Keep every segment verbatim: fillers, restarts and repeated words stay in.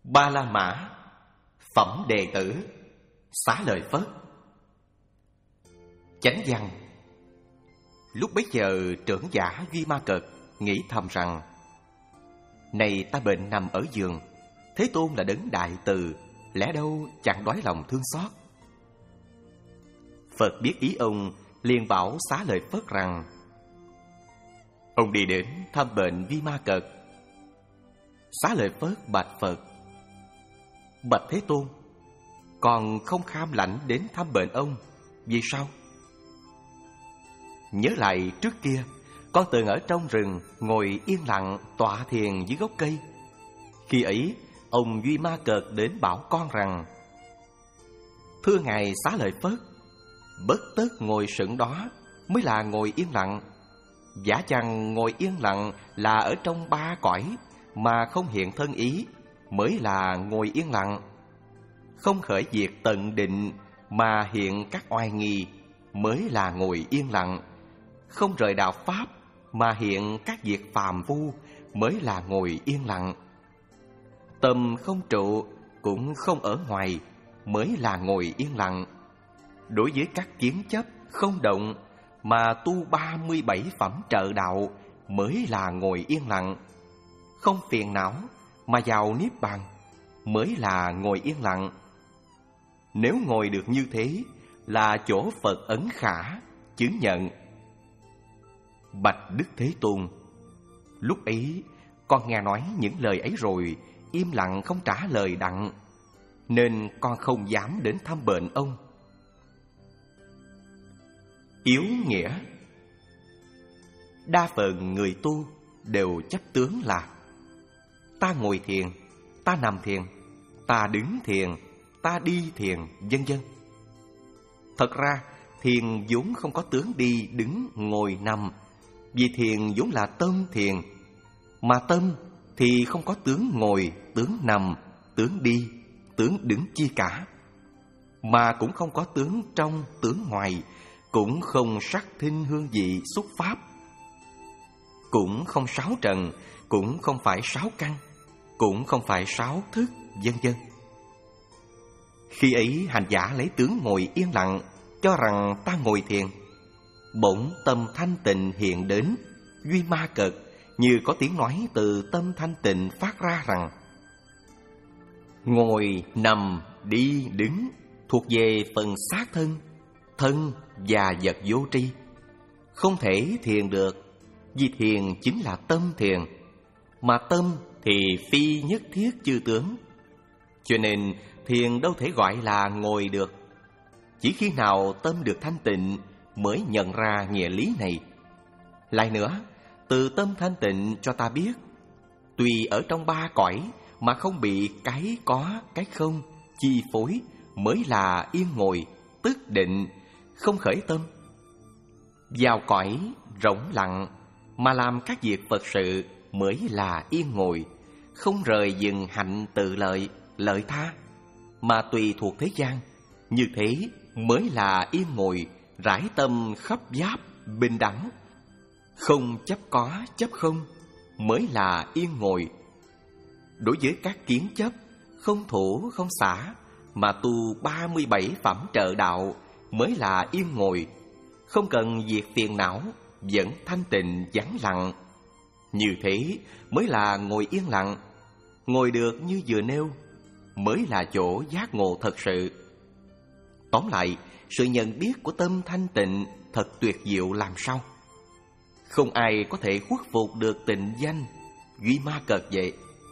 Ba La Mã, phẩm đệ tử, xá lợi Phất. Chánh văn. Lúc bấy giờ trưởng giả Duy Ma Cật nghĩ thầm rằng: này ta bệnh nằm ở giường, Thế Tôn là đấng đại từ, lẽ đâu chẳng đói lòng thương xót. Phật biết ý ông, liền bảo xá lợi Phất rằng: ông đi đến thăm bệnh Duy Ma Cật. Xá lợi Phất bạch Phật: bạch Thế Tôn, còn không kham lãnh đến thăm bệnh ông, vì sao? Nhớ lại trước kia, con từng ở trong rừng ngồi yên lặng tọa thiền dưới gốc cây. Khi ấy, ông Duy Ma Cật đến bảo con rằng: thưa ngài xá lợi Phất, bất tất ngồi sững đó mới là ngồi yên lặng. Giả chăng ngồi yên lặng là ở trong ba cõi mà không hiện thân ý mới là ngồi yên lặng. Không khởi diệt tận định mà hiện các oai nghi mới là ngồi yên lặng. Không rời đạo pháp mà hiện các việc phàm phu mới là ngồi yên lặng. Tâm không trụ cũng không ở ngoài mới là ngồi yên lặng. Đối với các kiến chấp không động mà tu ba mươi bảy phẩm trợ đạo mới là ngồi yên lặng. Không phiền não mà vào niết bàn mới là ngồi yên lặng. Nếu ngồi được như thế là chỗ Phật ấn khả chứng nhận. Bạch Đức Thế Tôn, lúc ấy con nghe nói những lời ấy rồi, im lặng không trả lời đặng, nên con không dám đến thăm bệnh ông. Yếu nghĩa. Đa phần người tu đều chấp tướng là: ta ngồi thiền, ta nằm thiền, ta đứng thiền, ta đi thiền, vân vân. Thật ra thiền vốn không có tướng đi, đứng, ngồi, nằm, vì thiền vốn là tâm thiền. Mà tâm thì không có tướng ngồi, tướng nằm, tướng đi, tướng đứng chi cả. Mà cũng không có tướng trong, tướng ngoài, cũng không sắc thinh hương vị xúc pháp, cũng không sáu trần, cũng không phải sáu căn, cũng không phải sáu thức, vân vân. Khi ấy hành giả lấy tướng ngồi yên lặng cho rằng ta ngồi thiền, bỗng tâm thanh tịnh hiện đến. Duy Ma Cật như có tiếng nói từ tâm thanh tịnh phát ra rằng: ngồi, nằm, đi, đứng thuộc về phần xác thân, thân và vật vô tri, không thể thiền được. Vì thiền chính là tâm thiền, mà tâm thì phi nhất thiết chư tướng, cho nên thiền đâu thể gọi là ngồi được. Chỉ khi nào tâm được thanh tịnh mới nhận ra nghĩa lý này. Lại nữa, từ tâm thanh tịnh cho ta biết, tùy ở trong ba cõi mà không bị cái có, cái không chi phối mới là yên ngồi, tức định, không khởi tâm. Vào cõi rỗng lặng mà làm các việc Phật sự mới là yên ngồi, không rời dừng hạnh tự lợi, lợi tha, mà tùy thuộc thế gian. Như thế mới là yên ngồi, rải tâm khắp giáp, bình đẳng, không chấp có, chấp không mới là yên ngồi. Đối với các kiến chấp, không thủ, không xả, mà tu ba mươi bảy phẩm trợ đạo mới là yên ngồi, không cần diệt phiền não, vẫn thanh tịnh vắng lặng. Như thế mới là ngồi yên lặng. Ngồi được như vừa nêu mới là chỗ giác ngộ thật sự. Tóm lại, sự nhận biết của tâm thanh tịnh thật tuyệt diệu làm sao. Không ai có thể khuất phục được tịnh danh Duy Ma Cật vậy.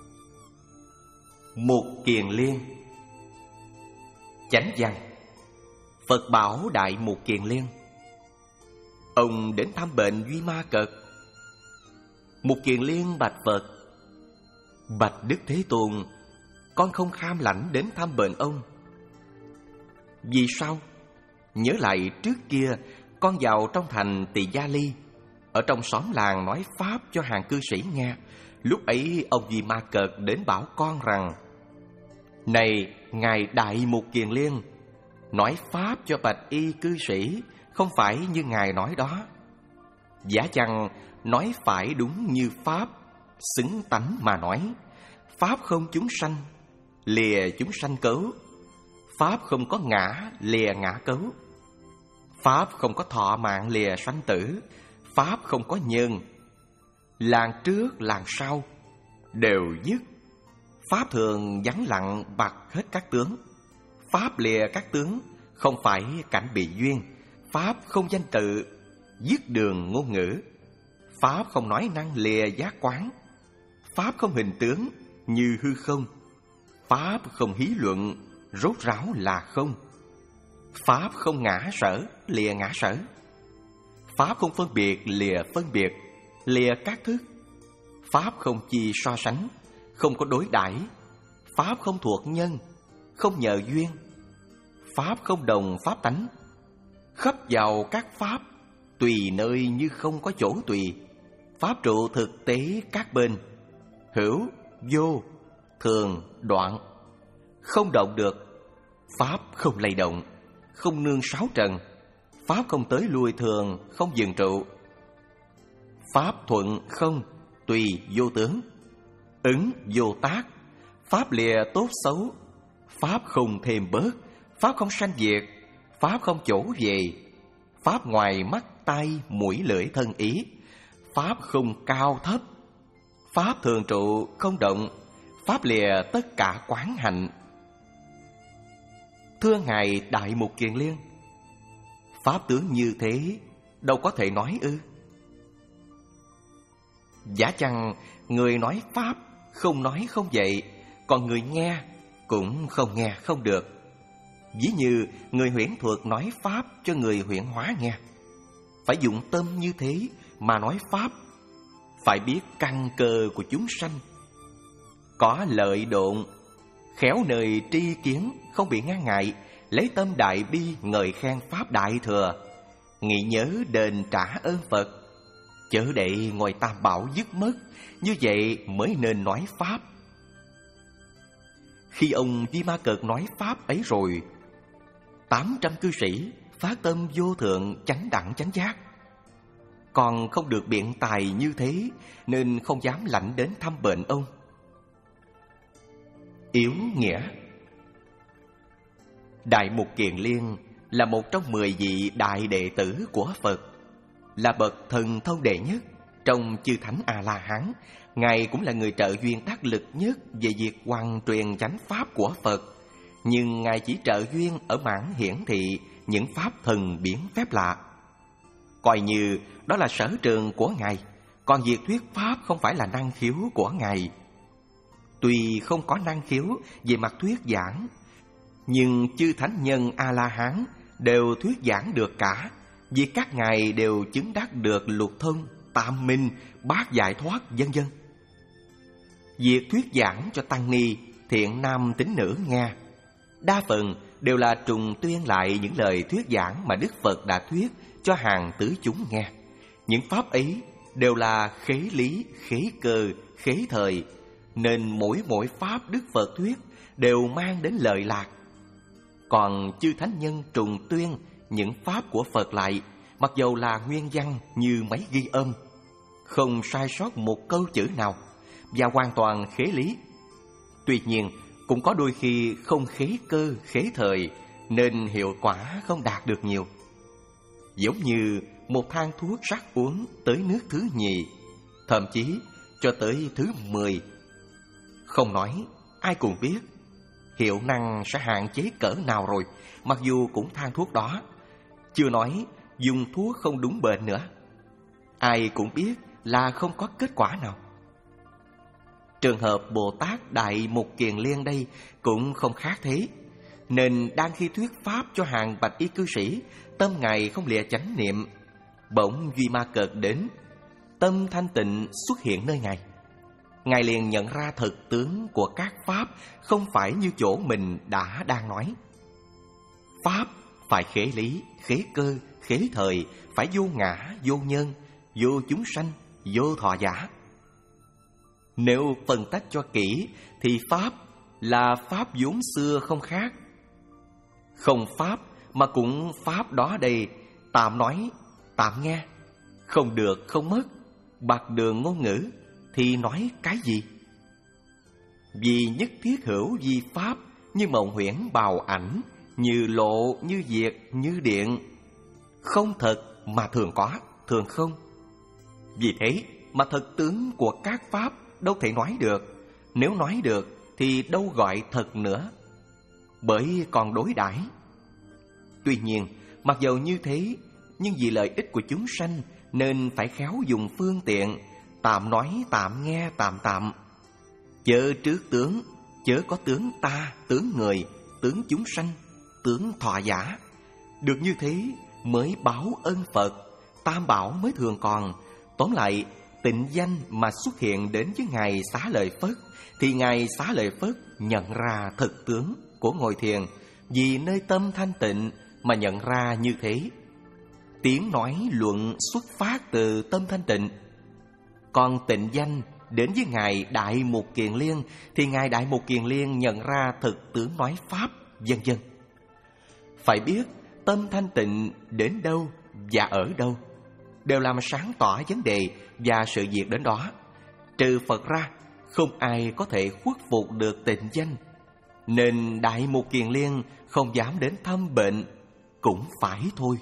Mục Kiền Liên. Chánh văn. Phật bảo Đại Mục Kiền Liên: ông đến thăm bệnh Duy Ma Cật. Mục Kiền Liên bạch Phật: bạch Đức Thế Tôn, con không kham lãnh đến thăm bệnh ông. Vì sao? Nhớ lại trước kia con vào trong thành Tỳ Gia Ly, ở trong xóm làng nói pháp cho hàng cư sĩ nghe. Lúc ấy ông Duy Ma Cật đến bảo con rằng: này ngài Đại Mục Kiền Liên, nói pháp cho bạch y cư sĩ không phải như ngài nói đó. Giả chăng nói phải đúng như pháp, xứng tánh mà nói, pháp không chúng sanh, lìa chúng sanh cấu. Pháp không có ngã, lìa ngã cấu. Pháp không có thọ mạng, lìa sanh tử. Pháp không có nhân, làng trước làng sau đều dứt. Pháp thường vắng lặng bặt hết các tướng. Pháp lìa các tướng, không phải cảnh bị duyên. Pháp không danh tự, dứt đường ngôn ngữ. Pháp không nói năng, lìa giác quán. Pháp không hình tướng, như hư không. Pháp không hí luận, rốt ráo là không. Pháp không ngã sở, lìa ngã sở. Pháp không phân biệt, lìa phân biệt, lìa các thức. Pháp không chi so sánh, không có đối đãi. Pháp không thuộc nhân, không nhờ duyên. Pháp không đồng pháp tánh, khắp vào các pháp, tùy nơi như không có chỗ tùy. Pháp trụ thực tế các bên, hữu, vô, thường, đoạn, không động được. Pháp không lay động, không nương sáu trần. Pháp không tới lui thường, không dừng trụ. Pháp thuận không, tùy vô tướng, ứng vô tác. Pháp lìa tốt xấu. Pháp không thêm bớt. Pháp không sanh diệt. Pháp không chỗ về. Pháp ngoài mắt tai mũi lưỡi thân ý. Pháp không cao thấp. Pháp thường trụ không động. Pháp lìa tất cả quán hạnh. Thưa Ngài Đại Mục Kiền Liên, pháp tướng như thế đâu có thể nói ư? Giả chăng người nói pháp không nói không vậy, còn người nghe cũng không nghe không được. Ví như người huyễn thuật nói pháp cho người huyễn hóa nghe. Phải dụng tâm như thế mà nói pháp. Phải biết căn cơ của chúng sanh. Có lợi độn, khéo nơi tri kiến, không bị ngăn ngại. Lấy tâm đại bi ngợi khen pháp đại thừa. Nghĩ nhớ đền trả ơn Phật, chớ để ngoài tam bảo dứt mất. Như vậy mới nên nói pháp. Khi ông Di Ma Cật nói pháp ấy rồi, tám trăm cư sĩ phát tâm vô thượng chánh đẳng chánh giác. Còn không được biện tài như thế, nên không dám lãnh đến thăm bệnh ông. Yếu nghĩa. Đại Mục Kiền Liên là một trong mười vị đại đệ tử của Phật, là bậc thần thông đệ nhất trong chư thánh A-la-hán. Ngài cũng là người trợ duyên đắc lực nhất về việc hoàn truyền chánh pháp của Phật. Nhưng Ngài chỉ trợ duyên ở mảng hiển thị những pháp thần biến phép lạ, coi như đó là sở trường của Ngài. Còn việc thuyết pháp không phải là năng khiếu của Ngài. Tuy không có năng khiếu về mặt thuyết giảng, nhưng chư thánh nhân A-la-hán đều thuyết giảng được cả, vì các ngài đều chứng đắc được lục thông, tam minh, bát giải thoát, vân vân. Việc thuyết giảng cho tăng ni, thiện nam tín nữ nghe, đa phần đều là trùng tuyên lại những lời thuyết giảng mà Đức Phật đã thuyết cho hàng tứ chúng nghe. Những pháp ấy đều là khế lý, khế cơ, khế thời, nên mỗi mỗi pháp Đức Phật thuyết đều mang đến lợi lạc. Còn chư thánh nhân trùng tuyên những pháp của Phật lại, mặc dầu là nguyên văn như máy ghi âm, không sai sót một câu chữ nào và hoàn toàn khế lý. Tuy nhiên cũng có đôi khi không khế cơ, khế thời, nên hiệu quả không đạt được nhiều. Giống như một thang thuốc sắc uống tới nước thứ nhì, thậm chí cho tới thứ mười, không nói ai cũng biết hiệu năng sẽ hạn chế cỡ nào rồi, mặc dù cũng thang thuốc đó. Chưa nói dùng thuốc không đúng bệnh nữa, ai cũng biết là không có kết quả nào. Trường hợp Bồ Tát Đại Mục Kiền Liên đây cũng không khác thế. Nên đang khi thuyết pháp cho hàng bạch y cư sĩ, tâm Ngài không lìa chánh niệm. Bỗng Duy Ma Cật đến, tâm thanh tịnh xuất hiện nơi Ngài. Ngài liền nhận ra thực tướng của các pháp không phải như chỗ mình đã đang nói. Pháp phải khế lý, khế cơ, khế thời, phải vô ngã, vô nhân, vô chúng sanh, vô thọ giả. Nếu phân tách cho kỹ thì pháp là pháp vốn xưa không khác. Không pháp mà cũng pháp đó đây, tạm nói, tạm nghe, không được không mất, bạc đường ngôn ngữ thì nói cái gì? Vì nhất thiết hữu vi pháp, như mộng huyễn bào ảnh, như lộ, như diệt, như điện. Không thật mà thường có, thường không. Vì thế mà thật tướng của các pháp đâu thể nói được. Nếu nói được thì đâu gọi thật nữa, bởi còn đối đãi. Tuy nhiên, mặc dầu như thế, nhưng vì lợi ích của chúng sanh nên phải khéo dùng phương tiện, tạm nói tạm nghe tạm tạm. Chớ trước tướng, chớ có tướng ta, tướng người, tướng chúng sanh, tướng thọ giả. Được như thế mới báo ân Phật, tam bảo mới thường còn. Tóm lại, tịnh danh mà xuất hiện đến với Ngài Xá Lợi Phất, thì Ngài Xá Lợi Phất nhận ra thực tướng của ngồi thiền, vì nơi tâm thanh tịnh mà nhận ra như thế. Tiếng nói luận xuất phát từ tâm thanh tịnh. Còn tịnh danh đến với Ngài Đại Mục Kiền Liên, thì Ngài Đại Mục Kiền Liên nhận ra thực tướng nói pháp, vân vân. Phải biết tâm thanh tịnh đến đâu và ở đâu đều làm sáng tỏ vấn đề và sự việc đến đó. Trừ Phật ra, không ai có thể khuất phục được tịnh danh. Nên Đại Mục Kiền Liên không dám đến thăm bệnh cũng phải thôi.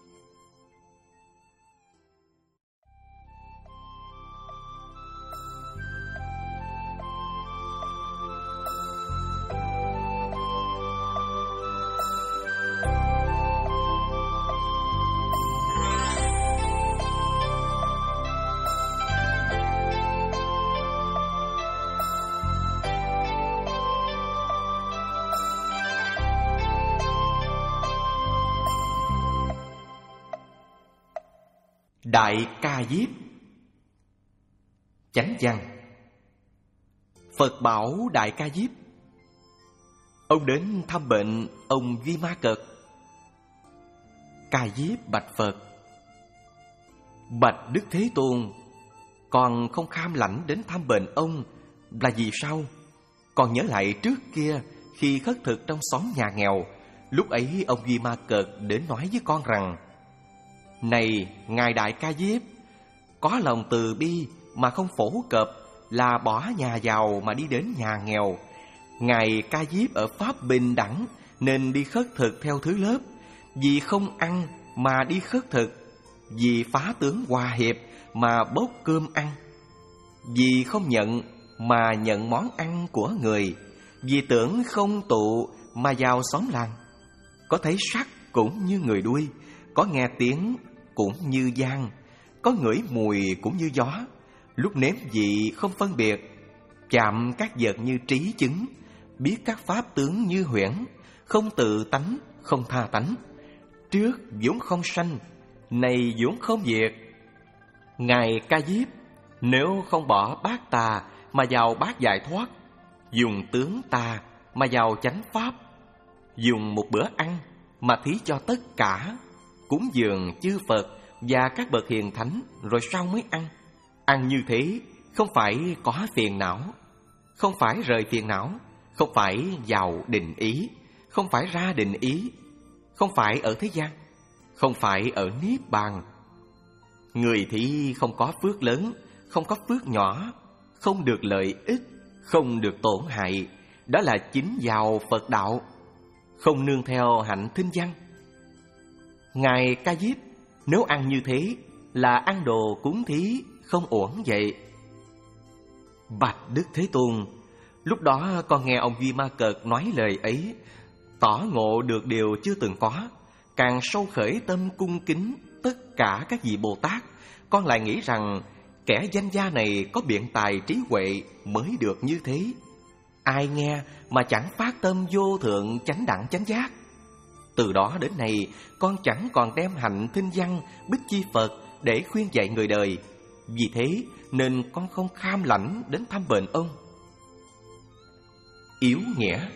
Đại Ca Diếp. Chánh văn. Phật bảo Đại Ca Diếp. Ông đến thăm bệnh ông Vi Ma Cật. Ca Diếp bạch Phật: Bạch Đức Thế Tôn, con không kham lãnh đến thăm bệnh ông là vì sao? Con nhớ lại trước kia khi khất thực trong xóm nhà nghèo, lúc ấy ông Vi Ma Cật đến nói với con rằng: Này Ngài Đại Ca Diếp, có lòng từ bi mà không phổ cập là bỏ nhà giàu mà đi đến nhà nghèo. Ngài Ca Diếp ở pháp bình đẳng nên đi khất thực theo thứ lớp, vì không ăn mà đi khất thực, vì phá tướng hòa hiệp mà bốc cơm ăn, vì không nhận mà nhận món ăn của người, vì tưởng không tụ mà vào xóm làng. Có thấy sắc cũng như người đuôi, có nghe tiếng cũng như giang, có ngửi mùi cũng như gió, lúc nếm vị không phân biệt, chạm các vật như trí chứng, biết các pháp tướng như huyễn, không tự tánh, không tha tánh. Trước vốn không sanh, này vốn không diệt. Ngài Ca Diếp, nếu không bỏ bát tà mà vào bát giải thoát, dùng tướng tà mà vào chánh pháp, dùng một bữa ăn mà thí cho tất cả, cúng dường chư Phật và các bậc hiền thánh rồi sau mới ăn. Ăn như thế không phải có phiền não, không phải rời phiền não, không phải vào định ý, không phải ra định ý, không phải ở thế gian, không phải ở niết bàn. Người thì không có phước lớn, không có phước nhỏ, không được lợi ích, không được tổn hại, đó là chính vào Phật đạo, không nương theo hạnh thinh văn. Ngài Ca Diếp, nếu ăn như thế là ăn đồ cúng thí, không uổng vậy. Bạch Đức Thế Tôn, lúc đó con nghe ông Vi Ma Cật nói lời ấy, tỏ ngộ được điều chưa từng có, càng sâu khởi tâm cung kính tất cả các vị Bồ Tát. Con lại nghĩ rằng kẻ danh gia này có biện tài trí huệ mới được như thế. Ai nghe mà chẳng phát tâm vô thượng chánh đẳng chánh giác. Từ đó đến nay, con chẳng còn đem hạnh thinh văn bích chi Phật để khuyên dạy người đời. Vì thế nên con không kham lãnh đến thăm bệnh ông. Yếu nghĩa.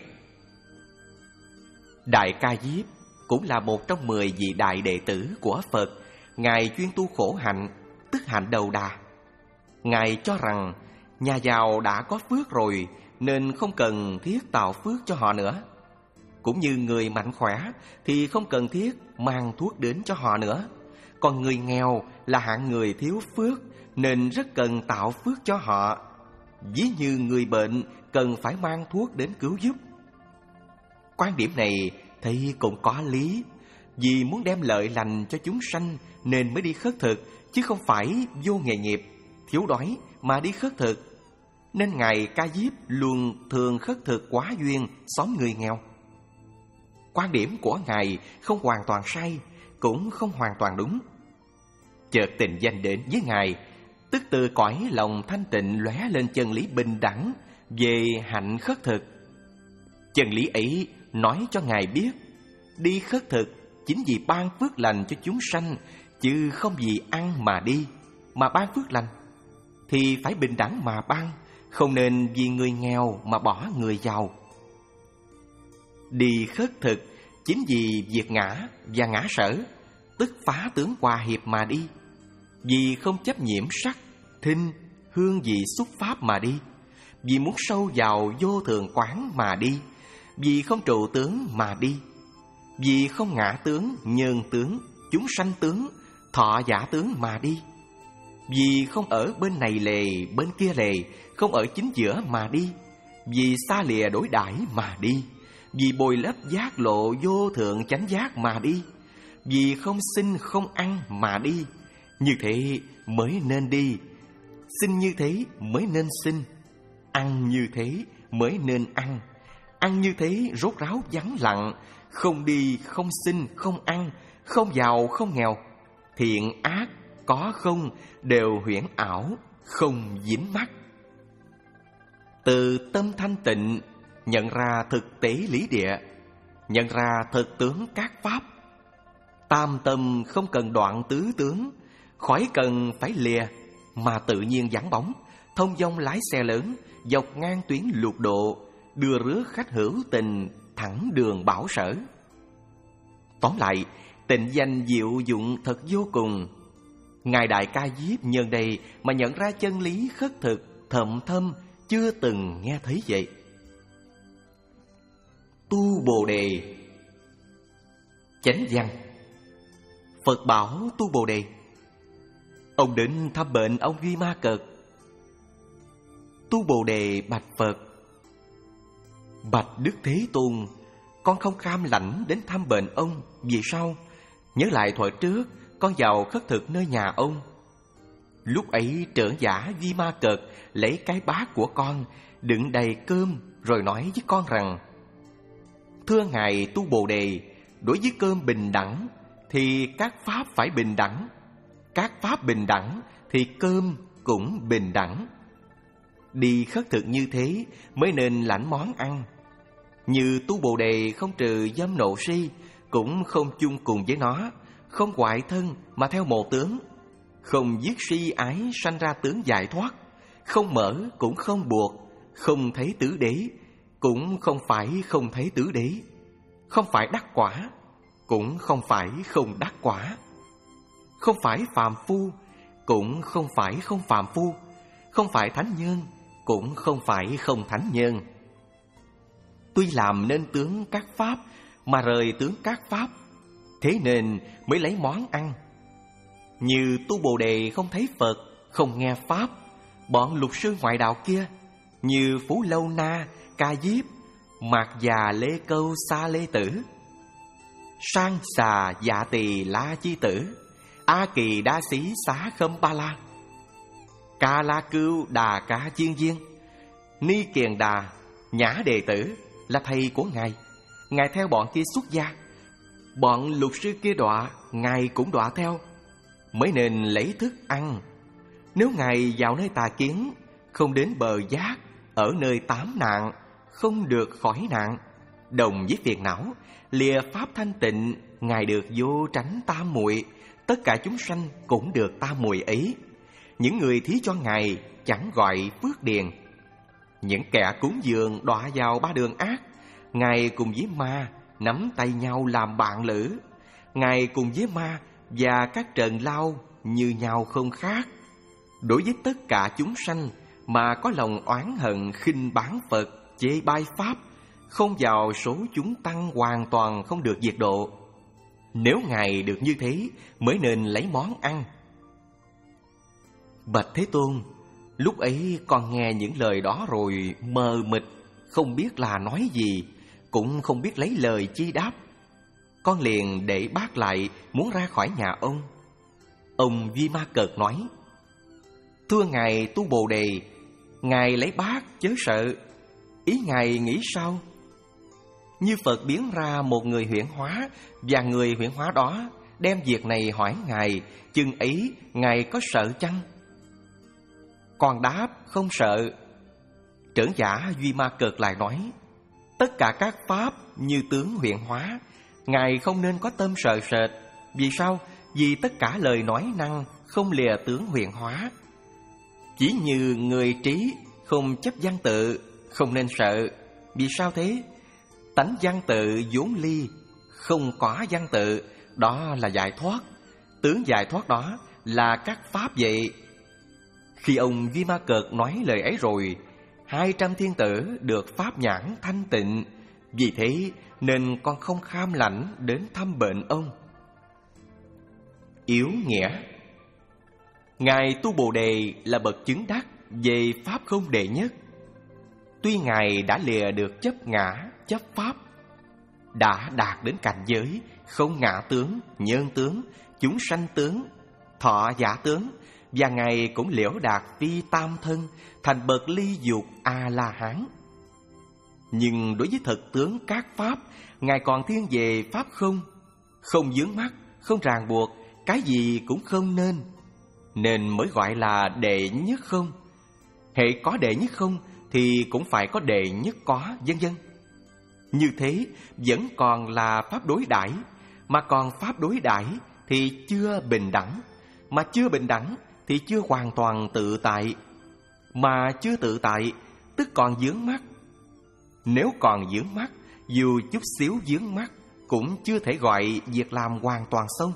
Đại Ca Diếp cũng là một trong mười vị đại đệ tử của Phật. Ngài chuyên tu khổ hạnh, tức hạnh đầu đà. Ngài cho rằng nhà giàu đã có phước rồi nên không cần thiết tạo phước cho họ nữa. Cũng như người mạnh khỏe thì không cần thiết mang thuốc đến cho họ nữa. Còn người nghèo là hạng người thiếu phước nên rất cần tạo phước cho họ. ví như người bệnh cần phải mang thuốc đến cứu giúp. Quan điểm này thì cũng có lý, vì muốn đem lợi lành cho chúng sanh nên mới đi khất thực, chứ không phải vô nghề nghiệp, thiếu đói mà đi khất thực. Nên Ngài Ca Diếp luôn thường khất thực quá duyên xóm người nghèo. Quan điểm của Ngài không hoàn toàn sai, cũng không hoàn toàn đúng. Chợt tình danh đến với Ngài, tức từ cõi lòng thanh tịnh lóe lên chân lý bình đẳng về hạnh khất thực. Chân lý ấy nói cho Ngài biết, đi khất thực chính vì ban phước lành cho chúng sanh, chứ không vì ăn mà đi, mà ban phước lành thì phải bình đẳng mà ban, không nên vì người nghèo mà bỏ người giàu. Đi khất thực chính vì việc ngã và ngã sở, tức phá tướng hòa hiệp mà đi, vì không chấp nhiễm sắc, thinh, hương vị xúc pháp mà đi, vì muốn sâu vào vô thường quán mà đi, vì không trụ tướng mà đi, vì không ngã tướng, nhân tướng, chúng sanh tướng, thọ giả tướng mà đi, vì không ở bên này lề, bên kia lề, không ở chính giữa mà đi, vì xa lìa đối đãi mà đi, vì bồi lấp giác lộ vô thượng chánh giác mà đi, vì không sinh không ăn mà đi. Như thế mới nên đi, sinh như thế mới nên sinh, ăn như thế mới nên ăn, ăn như thế rốt ráo vắng lặng, không đi không sinh không ăn, không giàu không nghèo, thiện ác có không đều huyễn ảo, không dính mắc. Từ tâm thanh tịnh nhận ra thực tế lý địa, nhận ra thực tướng các pháp. Tam tâm không cần đoạn tứ tướng, khỏi cần phải lìa, mà tự nhiên vắng bóng, thông dong lái xe lớn, dọc ngang tuyến lục độ, đưa rước khách hữu tình, thẳng đường bảo sở. Tóm lại, tịnh danh diệu dụng thật vô cùng. Ngài Đại Ca Diếp nhân đây mà nhận ra chân lý khất thực thậm thâm, chưa từng nghe thấy vậy. Tu Bồ Đề. Chánh văn. Phật bảo tu Bồ Đề. Ông đến thăm bệnh ông Duy Ma Cật. Tu Bồ Đề bạch Phật: Bạch Đức Thế Tôn, con không kham lãnh đến thăm bệnh ông. Vì sao? Nhớ lại thuở trước con vào khất thực nơi nhà ông. Lúc ấy trưởng giả Duy Ma Cật lấy cái bát của con đựng đầy cơm, rồi nói với con rằng: Thưa Ngài Tu Bồ Đề, đối với cơm bình đẳng thì các pháp phải bình đẳng, các pháp bình đẳng thì cơm cũng bình đẳng. Đi khất thực như thế mới nên lãnh món ăn. Như Tu Bồ Đề không trừ dâm nộ si, cũng không chung cùng với nó, không hoại thân mà theo một tướng, không giết si ái sanh ra tướng giải thoát, không mở cũng không buộc, không thấy tứ đế cũng không phải không thấy tứ đế, không phải đắc quả cũng không phải không đắc quả, không phải phàm phu cũng không phải không phàm phu, không phải thánh nhân cũng không phải không thánh nhân. Tuy làm nên tướng các pháp mà rời tướng các pháp, thế nên mới lấy món ăn. Như Tu Bồ Đề không thấy Phật, không nghe pháp, bọn lục sư ngoại đạo kia như Phú Lâu Na, Ca Diếp, Mạc Già Lê Câu Sa Lê Tử, Sang Xà Dạ Tỳ La Chi Tử, A Kỳ Đa Xí Xá Khâm Ba La, Ca La Cưu Đà Ca Chiên Viên, Ni Kiền Đà, Nhã Đệ Tử là thầy của Ngài. Ngài theo bọn kia xuất gia, bọn lục sư kia đọa, Ngài cũng đọa theo, mới nên lấy thức ăn. Nếu Ngài vào nơi tà kiến, không đến bờ giác, ở nơi tám nạn, không được khỏi nạn, đồng với phiền não, lìa pháp thanh tịnh, Ngài được vô tránh tam muội, tất cả chúng sanh cũng được tam muội ấy. Những người thí cho Ngài chẳng gọi phước điền. Những kẻ cúng dường đọa vào ba đường ác, Ngài cùng với ma nắm tay nhau làm bạn lữ. Ngài cùng với ma và các trần lao như nhau không khác. Đối với tất cả chúng sanh mà có lòng oán hận khinh báng Phật, chê bai pháp, không vào số chúng tăng hoàn toàn không được diệt độ. Nếu Ngài được như thế mới nên lấy món ăn. Bạch Thế Tôn, Lúc ấy con nghe những lời đó rồi mờ mịt, không biết là nói gì, cũng không biết lấy lời chi đáp. Con liền để bác lại, muốn ra khỏi nhà ông. Ông Vi Ma Cợt nói: "Thưa ngài Tu Bồ Đề, ngài lấy bác chớ sợ. Ý ngài nghĩ sao?" Như Phật biến ra một người huyễn hóa, và người huyễn hóa đó đem việc này hỏi ngài, chừng ấy ngài có sợ chăng? Con đáp không sợ. Trưởng giả Duy Ma Cợt lại nói: "Tất cả các pháp như tướng huyễn hóa, ngài không nên có tâm sợ sệt. Vì sao? Vì tất cả lời nói năng không lìa tướng huyễn hóa. Chỉ như người trí không chấp văn tự, không nên sợ. Vì sao thế? Tánh văn tự vốn ly, không có văn tự, đó là giải thoát. Tướng giải thoát đó là các pháp vậy." Khi ông Vi Ma Cợt nói lời ấy rồi, hai trăm thiên tử được pháp nhãn thanh tịnh. Vì thế nên con không kham lãnh đến thăm bệnh ông. Yếu nghĩa. Ngài Tu Bồ Đề là bậc chứng đắc về pháp không đệ nhất. Tuy ngài đã lìa được chấp ngã, chấp pháp, đã đạt đến cảnh giới không ngã tướng, nhân tướng, chúng sanh tướng, thọ giả tướng, và ngài cũng liễu đạt phi tam thân, thành bậc ly dục A-la-hán. Nhưng đối với thực tướng các pháp, ngài còn thiên về pháp không, không vướng mắc, không ràng buộc, cái gì cũng không nên, nên mới gọi là đệ nhất không. Hệ có đệ nhất không thì cũng phải có đệ nhất có, vân vân. Như thế vẫn còn là pháp đối đãi, mà còn pháp đối đãi thì chưa bình đẳng, mà chưa bình đẳng thì chưa hoàn toàn tự tại, mà chưa tự tại tức còn vướng mắc. Nếu còn vướng mắc, dù chút xíu vướng mắc cũng chưa thể gọi việc làm hoàn toàn xong.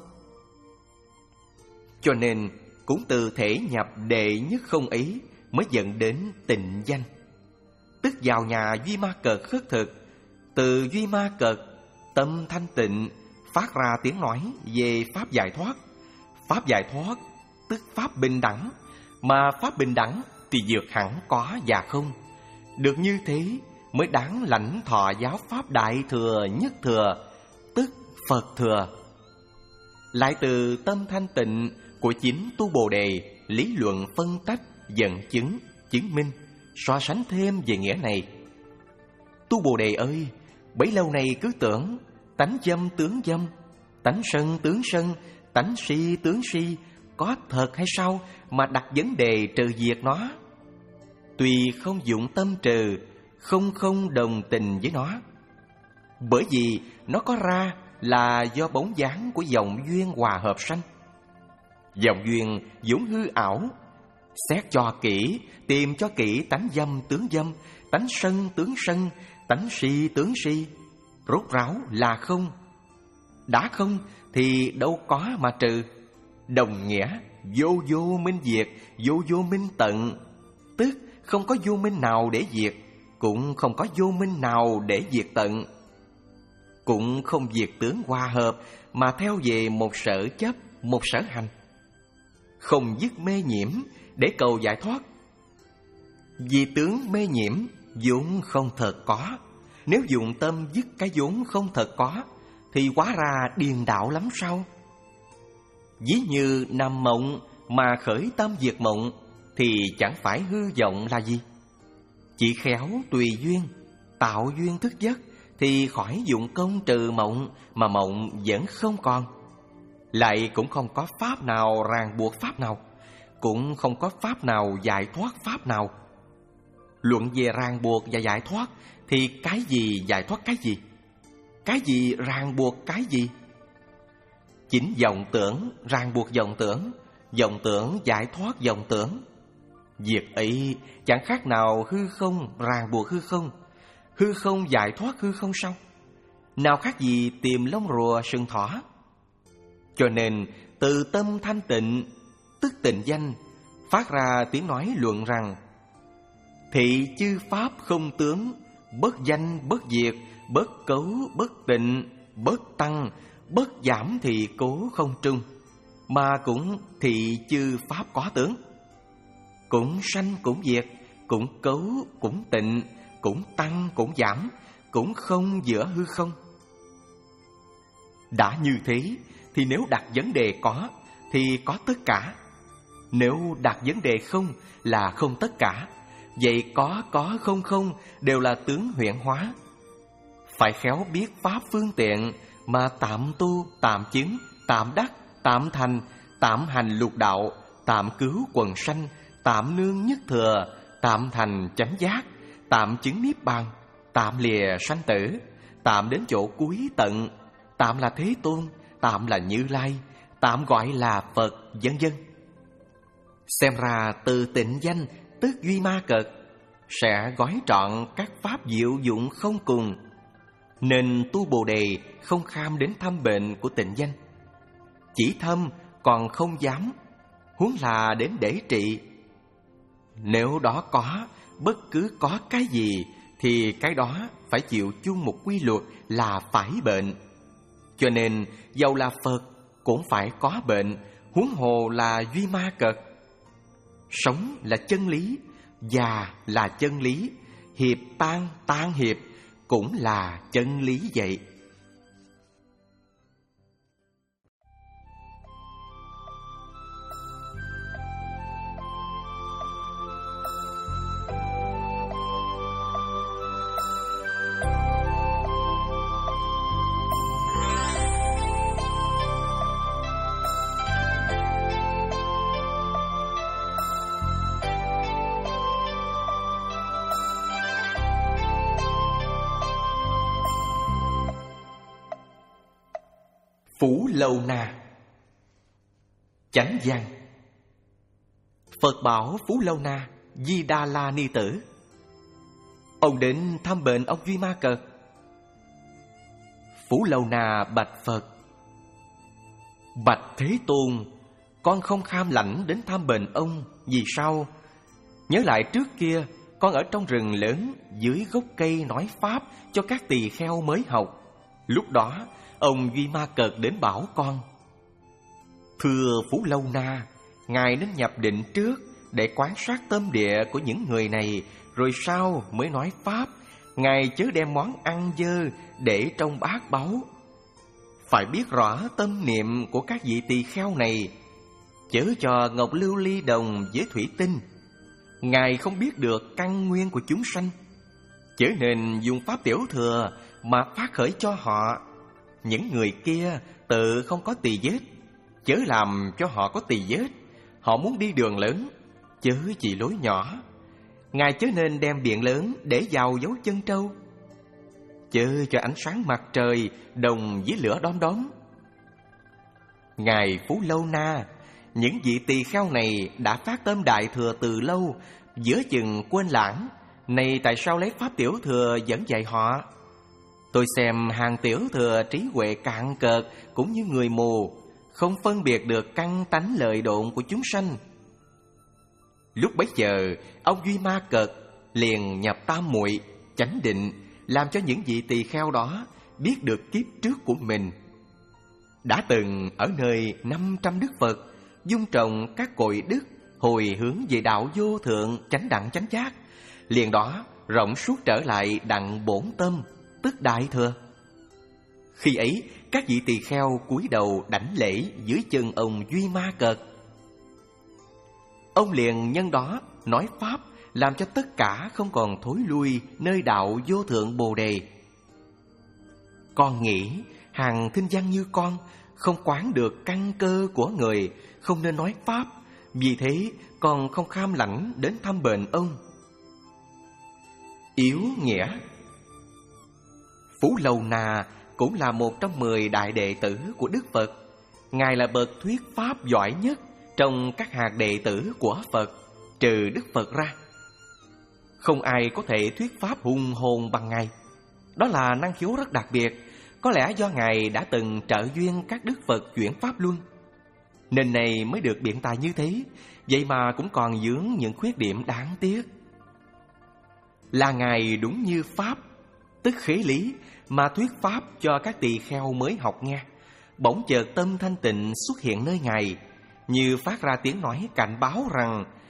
Cho nên cũng từ thể nhập đệ nhất không ấy mới dẫn đến tịnh danh. Tức vào nhà Duy Ma Cợt khất thực, từ Duy Ma Cợt tâm thanh tịnh phát ra tiếng nói về pháp giải thoát. Pháp giải thoát tức pháp bình đẳng, mà pháp bình đẳng thì vượt hẳn có và không. Được như thế mới đáng lãnh thọ giáo pháp đại thừa nhất thừa, tức Phật thừa. Lại từ tâm thanh tịnh của chính Tu Bồ Đề lý luận phân tách, dẫn chứng, chứng minh, so sánh thêm về nghĩa này. Tu Bồ Đề ơi, bấy lâu nay cứ tưởng tánh dâm tướng dâm, tánh sân tướng sân, tánh si tướng si có thật hay sao mà đặt vấn đề trừ diệt nó? Tuy không dụng tâm trừ, không không đồng tình với nó. Bởi vì nó có ra là do bóng dáng của dòng duyên hòa hợp sanh. Dòng duyên vốn hư ảo, xét cho kỹ, tìm cho kỹ tánh dâm tướng dâm, tánh sân tướng sân, tánh si tướng si, rốt ráo là không. Đã không thì đâu có mà trừ. Đồng nghĩa vô vô minh diệt, vô vô minh tận, tức không có vô minh nào để diệt, cũng không có vô minh nào để diệt tận. Cũng không diệt tướng hòa hợp, mà theo về một sở chấp, một sở hành. Không dứt mê nhiễm để cầu giải thoát. Vì tướng mê nhiễm vốn không thật có. Nếu dụng tâm dứt cái vốn không thật có thì hóa ra điên đảo lắm sao? Ví như nằm mộng mà khởi tâm diệt mộng thì chẳng phải hư vọng là gì. Chỉ khéo tùy duyên, tạo duyên thức giấc thì khỏi dụng công trừ mộng, mà mộng vẫn không còn. Lại cũng không có pháp nào ràng buộc pháp nào, cũng không có pháp nào giải thoát pháp nào. Luận về ràng buộc và giải thoát thì cái gì giải thoát cái gì? Cái gì ràng buộc cái gì? Chính vọng tưởng ràng buộc vọng tưởng, vọng tưởng giải thoát vọng tưởng. Việc ấy chẳng khác nào hư không ràng buộc hư không, hư không giải thoát hư không sao? Nào khác gì tìm lông rùa sừng thỏ. Cho nên từ tâm thanh tịnh, tức tịnh danh, phát ra tiếng nói luận rằng: thị chư pháp không tướng, bất danh bất diệt, bất cấu bất tịnh, bất tăng, bất giảm thì cố không trung, mà cũng thị chư pháp có tướng. cũng sanh cũng diệt, cũng cấu cũng tịnh, cũng tăng cũng giảm, cũng không giữa hư không. Đã như thế thì nếu đặt vấn đề có thì có tất cả, nếu đặt vấn đề không là không tất cả. Vậy có có không không đều là tướng huyễn hóa. Phải khéo biết pháp phương tiện mà tạm tu, tạm chứng, tạm đắc, tạm thành, tạm hành lục đạo, tạm cứu quần sanh, tạm nương nhất thừa, tạm thành chánh giác, tạm chứng niết bàn, tạm lìa sanh tử, tạm đến chỗ cuối tận, tạm là Thế Tôn, tạm là Như Lai, tạm gọi là Phật, vân vân. Xem ra từ tịnh danh tức duy ma cật sẽ gói trọn các pháp diệu dụng không cùng, nên tu Bồ Đề không kham đến thăm bệnh của tịnh danh. Chỉ thăm còn không dám, huống là đến để trị. Nếu đó có, bất cứ có cái gì thì cái đó phải chịu chung một quy luật là phải bệnh. Cho nên dầu là Phật cũng phải có bệnh, huống hồ là duy ma cật. Sống là chân lý, già là chân lý, hiệp tan tan hiệp cũng là chân lý vậy. Phú Lâu Na. Chánh văn. Phật bảo Phú Lâu Na Di Đà La Ni Tử. Ông đến thăm bệnh ông Duy Ma Cật. Phú Lâu Na bạch Phật: Bạch Thế Tôn, con không kham lãnh đến thăm bệnh ông. Vì sao? Nhớ lại trước kia con ở trong rừng lớn dưới gốc cây nói pháp cho các tỳ kheo mới học. Lúc đó ông Duy Ma Cật đến bảo con: Thưa Phú Lâu Na, ngài nên nhập định trước để quan sát tâm địa của những người này, rồi sau mới nói pháp. Ngài chớ đem món ăn dơ để trong bát báu. Phải biết rõ tâm niệm của các vị tỳ kheo này, chớ cho ngọc lưu ly đồng với thủy tinh. Ngài không biết được căn nguyên của chúng sanh, chớ nên dùng pháp tiểu thừa mà phát khởi cho họ. Những người kia tự không có tỳ vết, chớ làm cho họ có tỳ vết. Họ muốn đi đường lớn, chớ chỉ lối nhỏ. Ngài chớ nên đem biển lớn để vào dấu chân trâu, chớ cho ánh sáng mặt trời đồng với lửa đom đóm. Ngài Phú Lâu Na, những vị tỳ kheo này đã phát tâm đại thừa từ lâu, giữa chừng quên lãng. Này tại sao lấy pháp tiểu thừa dẫn dạy họ? Tôi xem hàng tiểu thừa trí huệ cạn cợt, cũng như người mù, không phân biệt được căn tánh lợi độn của chúng sanh. Lúc bấy giờ, ông Duy Ma Cật liền nhập tam muội chánh định, làm cho những vị tỳ kheo đó biết được kiếp trước của mình. Đã từng ở nơi năm trăm đức Phật, dung trồng các cội đức, hồi hướng về đạo vô thượng chánh đẳng chánh giác. Liền đó rộng suốt trở lại đặng bổn tâm, tức đại thừa. Khi ấy, các vị tỳ kheo cúi đầu đảnh lễ dưới chân ông Duy Ma Cật. Ông liền nhân đó nói pháp, làm cho tất cả không còn thối lui nơi đạo vô thượng Bồ Đề. Con nghĩ hàng thinh văn như con không quán được căn cơ của người, không nên nói pháp. Vì thế con không kham lãnh đến thăm bệnh ông. Yếu nghĩa. Phú Lâu Na cũng là một trong mười đại đệ tử của Đức Phật. Ngài là bậc thuyết pháp giỏi nhất trong các hạt đệ tử của Phật, trừ Đức Phật ra. Không ai có thể thuyết pháp hùng hồn bằng Ngài. Đó là năng khiếu rất đặc biệt. Có lẽ do Ngài đã từng trợ duyên các Đức Phật chuyển pháp luân, nên này mới được biện tài như thế. Vậy mà cũng còn vướng những khuyết điểm đáng tiếc. Là Ngài đúng như pháp, tức khế lý, mà thuyết pháp cho các tỳ kheo mới học nghe. Bỗng chợt tâm thanh tịnh xuất hiện nơi Ngài, như phát ra tiếng nói cảnh báo rằng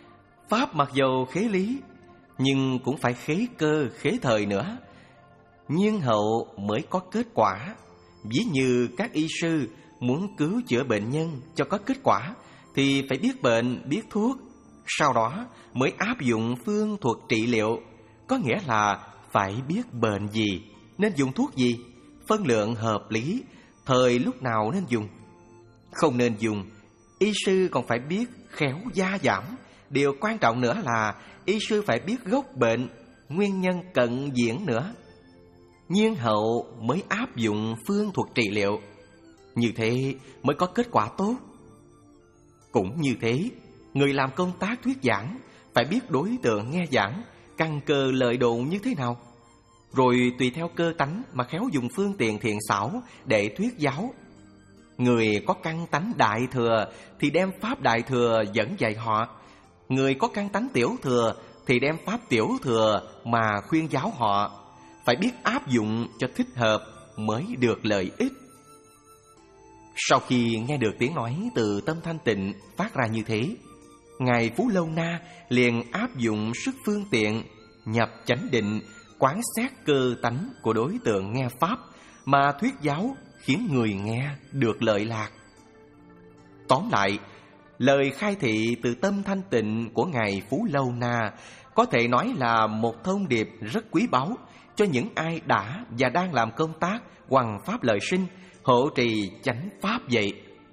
Pháp mặc dầu khế lý, nhưng cũng phải khế cơ, khế thời nữa. Nhiên hậu mới có kết quả. Ví như các y sư muốn cứu chữa bệnh nhân cho có kết quả thì phải biết bệnh, biết thuốc, sau đó mới áp dụng phương thuật trị liệu. Có nghĩa là phải biết bệnh gì, nên dùng thuốc gì, phân lượng hợp lý, thời lúc nào nên dùng. Không nên dùng, y sư còn phải biết khéo gia giảm. Điều quan trọng nữa là y sư phải biết gốc bệnh, nguyên nhân cận diễn nữa. Nhiên hậu mới áp dụng phương thuật trị liệu. Như thế mới có kết quả tốt. Cũng như thế, người làm công tác thuyết giảng phải biết đối tượng nghe giảng, căn cơ lợi độ như thế nào, rồi tùy theo cơ tánh mà khéo dùng phương tiện thiện xảo để thuyết giáo. Người có căn tánh đại thừa thì đem pháp đại thừa dẫn dạy họ. Người có căn tánh tiểu thừa thì đem pháp tiểu thừa mà khuyên giáo họ. Phải biết áp dụng cho thích hợp mới được lợi ích. Sau khi nghe được tiếng nói từ tâm thanh tịnh phát ra như thế, Ngài Phú Lâu Na liền áp dụng sức phương tiện, nhập chánh định, quán xét cơ tánh của đối tượng nghe pháp mà thuyết giáo, khiến người nghe được lợi lạc. Tóm lại, lời khai thị từ tâm thanh tịnh của Ngài Phú Lâu Na có thể nói là một thông điệp rất quý báu cho những ai đã và đang làm công tác hoằng pháp lợi sinh, hộ trì chánh pháp vậy.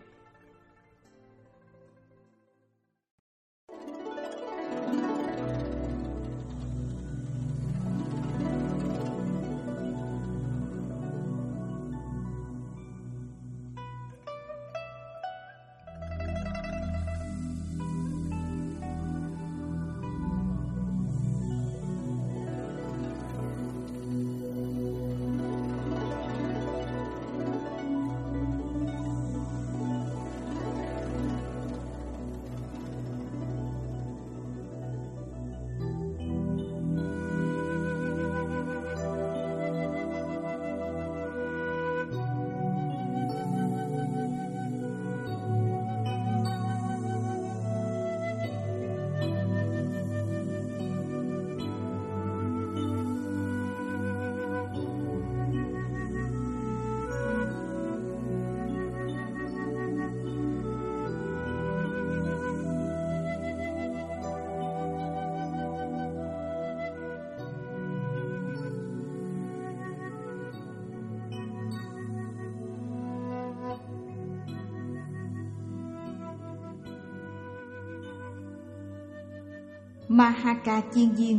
Mahaka Chiên Viên.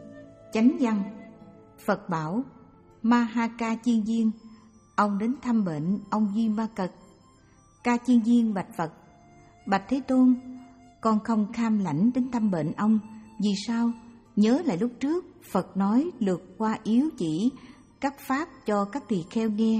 Chánh văn. Phật bảo Mahaka Chiên Viên, ông đến thăm bệnh ông Duy Ma Cật. Ca Chiên Viên bạch Phật: Bạch Thế Tôn, con không kham lãnh đến thăm bệnh ông. Vì sao? Nhớ lại lúc trước Phật nói lượt qua yếu chỉ các pháp cho các tỳ kheo nghe.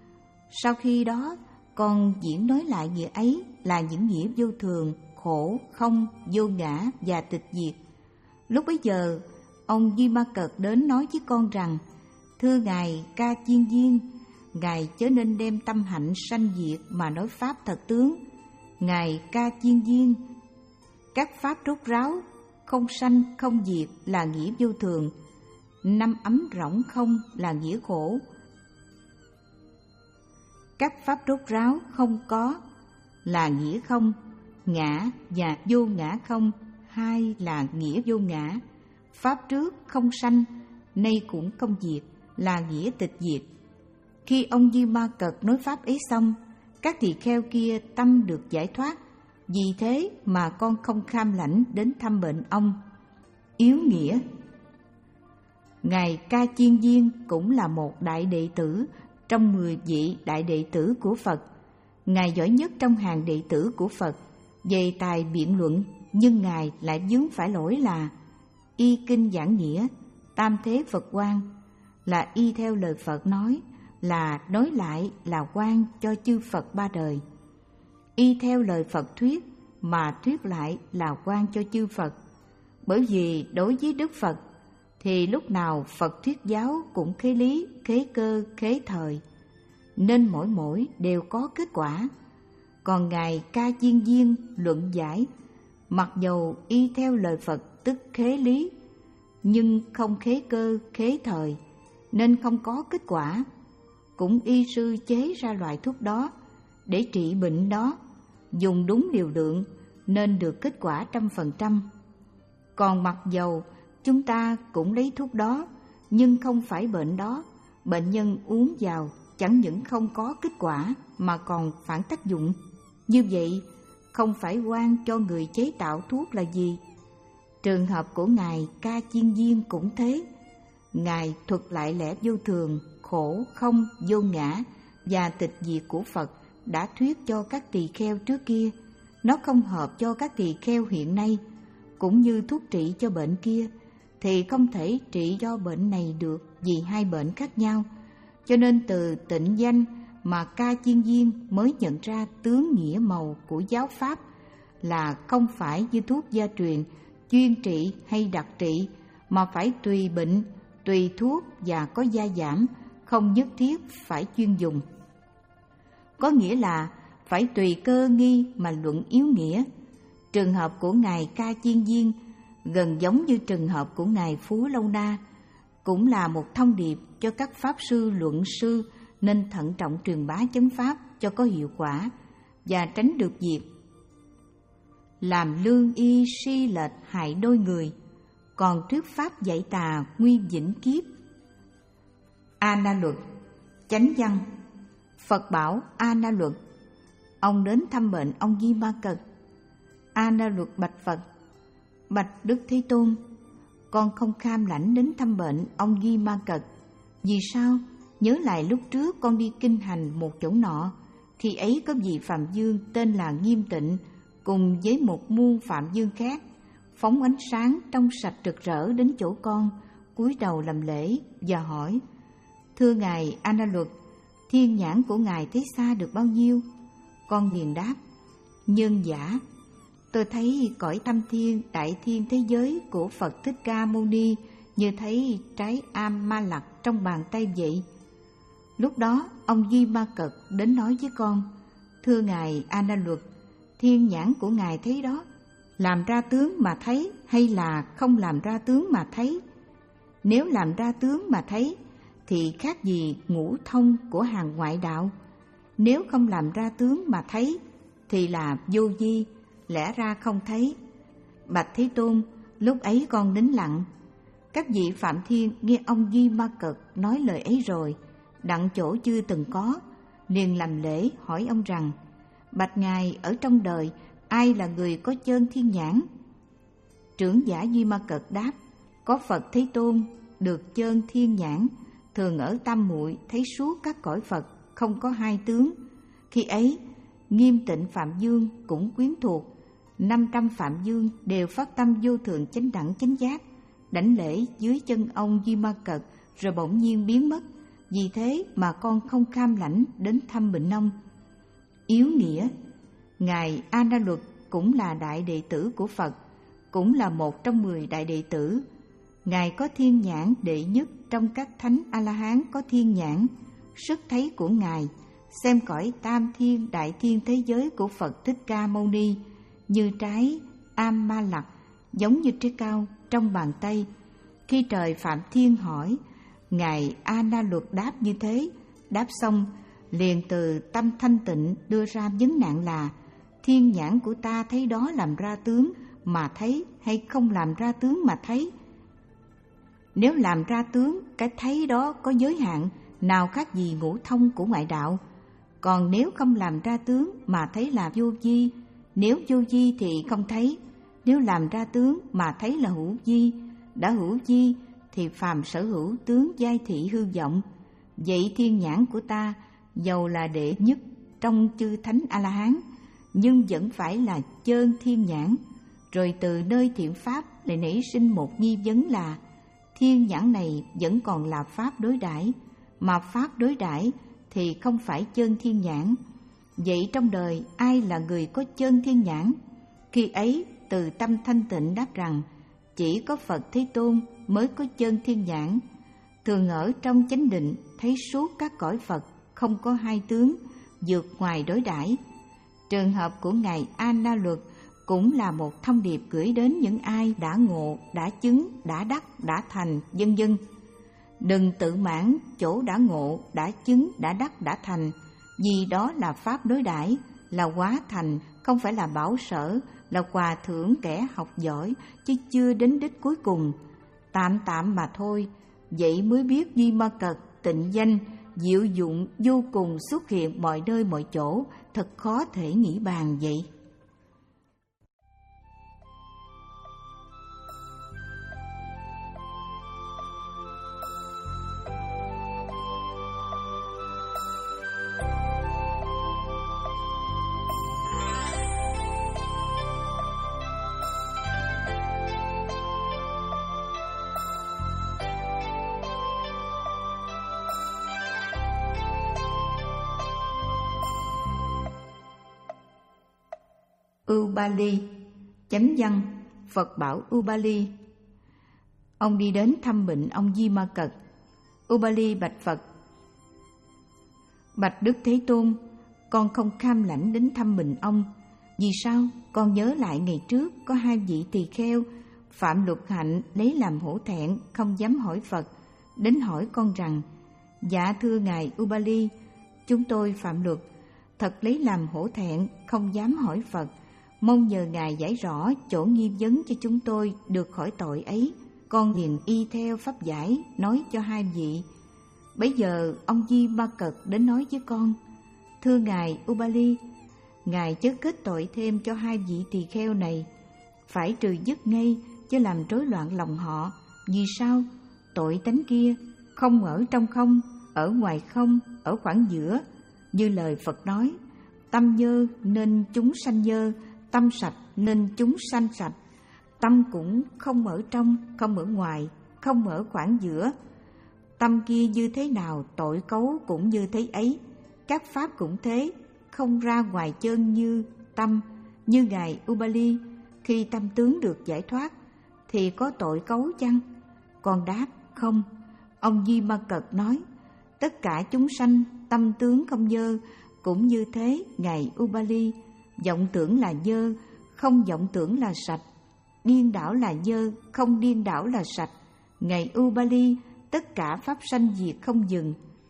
Sau khi đó con diễn nói lại nghĩa ấy là những nghĩa vô thường, khổ, không, vô ngã và tịch diệt. Lúc bấy giờ ông Duy Ma Cật đến nói với con rằng: Thưa Ngài Ca Chiên Viên, Ngài chớ nên đem tâm hạnh sanh diệt mà nói pháp thật tướng. Ngài Ca Chiên Viên, các pháp rốt ráo, không sanh không diệt là nghĩa vô thường, năm ấm rỗng không là nghĩa khổ. Các pháp rốt ráo không có là nghĩa không, ngã và vô ngã không, hai là nghĩa vô ngã. Pháp trước không sanh, nay cũng không diệt là nghĩa tịch diệt. Khi ông Duy Ma Cật nói pháp ấy xong, các tỳ kheo kia tâm được giải thoát. Vì thế mà con không kham lãnh đến thăm bệnh ông. Yếu nghĩa. Ngài Ca Chiên Viên cũng là một đại đệ tử trong mười vị đại đệ tử của Phật. Ngài giỏi nhất trong hàng đệ tử của Phật, về tài biện luận, nhưng Ngài lại vướng phải lỗi là y kinh giảng nghĩa, tam thế Phật quan, là y theo lời Phật nói, là nói lại là quan cho chư Phật ba đời. Y theo lời Phật thuyết mà thuyết lại là quan cho chư Phật. Bởi vì đối với Đức Phật thì lúc nào Phật thuyết giáo cũng khế lý, khế cơ, khế thời, nên mỗi mỗi đều có kết quả. Còn Ngài Ca Chiên Viên luận giải Mặc dầu y theo lời Phật tức khế lý, nhưng không khế cơ, khế thời, nên không có kết quả. Cũng y sư chế ra loại thuốc đó để trị bệnh đó, dùng đúng liều lượng nên được kết quả trăm phần trăm. Còn mặc dầu chúng ta cũng lấy thuốc đó, nhưng không phải bệnh đó, bệnh nhân uống vào chẳng những không có kết quả mà còn phản tác dụng. Như vậy không phải oan cho người chế tạo thuốc là gì. Trường hợp của Ngài Ca Chiên Viên cũng thế. Ngài thuật lại lẽ vô thường, khổ, không, vô ngã và tịch diệt của Phật đã thuyết cho các tỳ kheo trước kia. Nó không hợp cho các tỳ kheo hiện nay. Cũng như thuốc trị cho bệnh kia thì không thể trị do bệnh này được, vì hai bệnh khác nhau. Cho nên từ tịnh danh mà Ca Chiên Viên mới nhận ra tướng nghĩa màu của giáo pháp là không phải như thuốc gia truyền chuyên trị hay đặc trị, mà phải tùy bệnh, tùy thuốc và có gia giảm, không nhất thiết phải chuyên dùng. Có nghĩa là phải tùy cơ nghi mà luận yếu nghĩa. Trường hợp của Ngài Ca Chiên Viên gần giống như trường hợp của Ngài Phú Lâu Na, cũng là một thông điệp cho các pháp sư luận sư nên thận trọng truyền bá chánh pháp cho có hiệu quả và tránh được việc làm lương y si lệch hại đôi người, còn thuyết pháp dạy tà nguy vĩnh kiếp. A Na Luật, chánh văn. Phật bảo A Na Luật: ông đến thăm bệnh ông Di Ma Cật. A Na Luật bạch Phật: bạch Đức Thế Tôn, con không kham lãnh đến thăm bệnh ông Di Ma Cật. Vì sao? Nhớ lại lúc trước con đi kinh hành một chỗ nọ, khi ấy có vị Phạm Dương tên là Nghiêm Tịnh cùng với một muôn Phạm Dương khác phóng ánh sáng trong sạch rực rỡ đến chỗ con, cúi đầu làm lễ và hỏi: thưa Ngài A Na Luật, thiên nhãn của Ngài thấy xa được bao nhiêu? Con liền đáp: nhân giả, tôi thấy cõi thâm thiên đại thiên thế giới của Phật Thích Ca Mâu Ni như thấy trái am ma lặc trong bàn tay vậy. Lúc đó ông Di Ma Cật đến nói với con: thưa Ngài A Na Luật, thiên nhãn của Ngài thấy đó, làm ra tướng mà thấy hay là không làm ra tướng mà thấy? Nếu làm ra tướng mà thấy thì khác gì ngũ thông của hàng ngoại đạo. Nếu không làm ra tướng mà thấy thì là vô vi, lẽ ra không thấy. Bạch Thế Tôn, lúc ấy con nín lặng. Các vị Phạm Thiên nghe ông Di Ma Cật nói lời ấy rồi, đặng chỗ chưa từng có, liền làm lễ hỏi ông rằng: bạch Ngài, ở trong đời ai là người có chơn thiên nhãn? Trưởng giả Di Ma Cật đáp: có Phật Thế Tôn được chơn thiên nhãn, thường ở tam muội thấy suốt các cõi Phật, không có hai tướng. Khi ấy Nghiêm Tịnh Phạm Dương cũng quyến thuộc, năm trăm Phạm Dương đều phát tâm vô thượng chánh đẳng chánh giác, đảnh lễ dưới chân ông Di Ma Cật rồi bỗng nhiên biến mất. Vì thế mà con không kham lãnh đến thăm bệnh ông. Yếu nghĩa, Ngài A Na Luật cũng là đại đệ tử của Phật, cũng là một trong mười đại đệ tử. Ngài có thiên nhãn đệ nhất trong các thánh A-la-hán có thiên nhãn. Sức thấy của Ngài xem cõi tam thiên đại thiên thế giới của Phật Thích Ca Mâu Ni như trái am ma lặc, giống như trái cao trong bàn tay. Khi trời Phạm Thiên hỏi, Ngài A Na Luật đáp như thế. Đáp xong liền từ tâm thanh tịnh đưa ra vấn nạn là: thiên nhãn của ta thấy đó làm ra tướng mà thấy hay không làm ra tướng mà thấy? Nếu làm ra tướng, cái thấy đó có giới hạn, nào khác gì ngũ thông của ngoại đạo. Còn nếu không làm ra tướng mà thấy là vô vi, nếu vô vi thì không thấy. Nếu làm ra tướng mà thấy là hữu vi, đã hữu vi thì phàm sở hữu tướng giai thị hư vọng. Vậy thiên nhãn của ta dầu là đệ nhất trong chư thánh A-la-hán, nhưng vẫn phải là chơn thiên nhãn. Rồi từ nơi thiện pháp lại nảy sinh một nghi vấn là: thiên nhãn này vẫn còn là pháp đối đãi, mà pháp đối đãi thì không phải chơn thiên nhãn. Vậy trong đời ai là người có chơn thiên nhãn? Khi ấy từ tâm thanh tịnh đáp rằng: chỉ có Phật Thế Tôn mới có chơn thiên nhãn. Thường ở trong chánh định thấy suốt các cõi Phật, không có hai tướng, vượt ngoài đối đãi. Trường hợp của Ngài A Na Luật cũng là một thông điệp gửi đến những ai đã ngộ, đã chứng, đã đắc, đã thành, vân vân. Đừng tự mãn chỗ đã ngộ, đã chứng, đã đắc, đã thành, vì đó là pháp đối đãi, là hóa thành, không phải là bảo sở, là quà thưởng kẻ học giỏi, chứ chưa đến đích cuối cùng. Tạm tạm mà thôi, vậy mới biết duy ma cật, tịnh danh, diệu dụng vô cùng xuất hiện mọi nơi mọi chỗ, thật khó thể nghĩ bàn vậy. Ubali, chánh văn, Phật bảo Ubali. Ông đi đến thăm bệnh ông Di Ma Cật. Ubali bạch Phật: Bạch Đức Thế Tôn, con không kham lãnh đến thăm bệnh ông. Vì sao? Con nhớ lại ngày trước có hai vị tỳ kheo phạm luật hạnh lấy làm hổ thẹn, không dám hỏi Phật, đến hỏi con rằng: Dạ thưa ngài Ubali, chúng tôi phạm luật, thật lấy làm hổ thẹn, không dám hỏi Phật, mong nhờ ngài giải rõ chỗ nghi vấn cho chúng tôi được khỏi tội ấy. Con liền y theo pháp giải nói cho hai vị. Bấy giờ ông Di Ma Cật đến nói với con: Thưa ngài Ubali, ngài chớ kết tội thêm cho hai vị tỳ kheo này, phải trừ dứt ngay, chứ làm rối loạn lòng họ. Vì sao? Tội tánh kia không ở trong không, ở ngoài không, ở khoảng giữa. Như lời Phật nói: Tâm dơ nên chúng sanh dơ, tâm sạch nên chúng sanh sạch. Tâm cũng không ở trong, không ở ngoài, không ở khoảng giữa. Tâm kia như thế nào, tội cấu cũng như thế ấy. Các pháp cũng thế, không ra ngoài chân như tâm. Như ngài Ubali, khi tâm tướng được giải thoát thì có tội cấu chăng? Con đáp: Không. Ông Di Ma Cật nói: Tất cả chúng sanh tâm tướng không dơ, cũng như thế ngài Ubali. Vọng tưởng là dơ, không vọng tưởng là sạch. Điên đảo là dơ, không điên đảo là sạch. Ngài Ubali, tất cả pháp sanh diệt không dừng,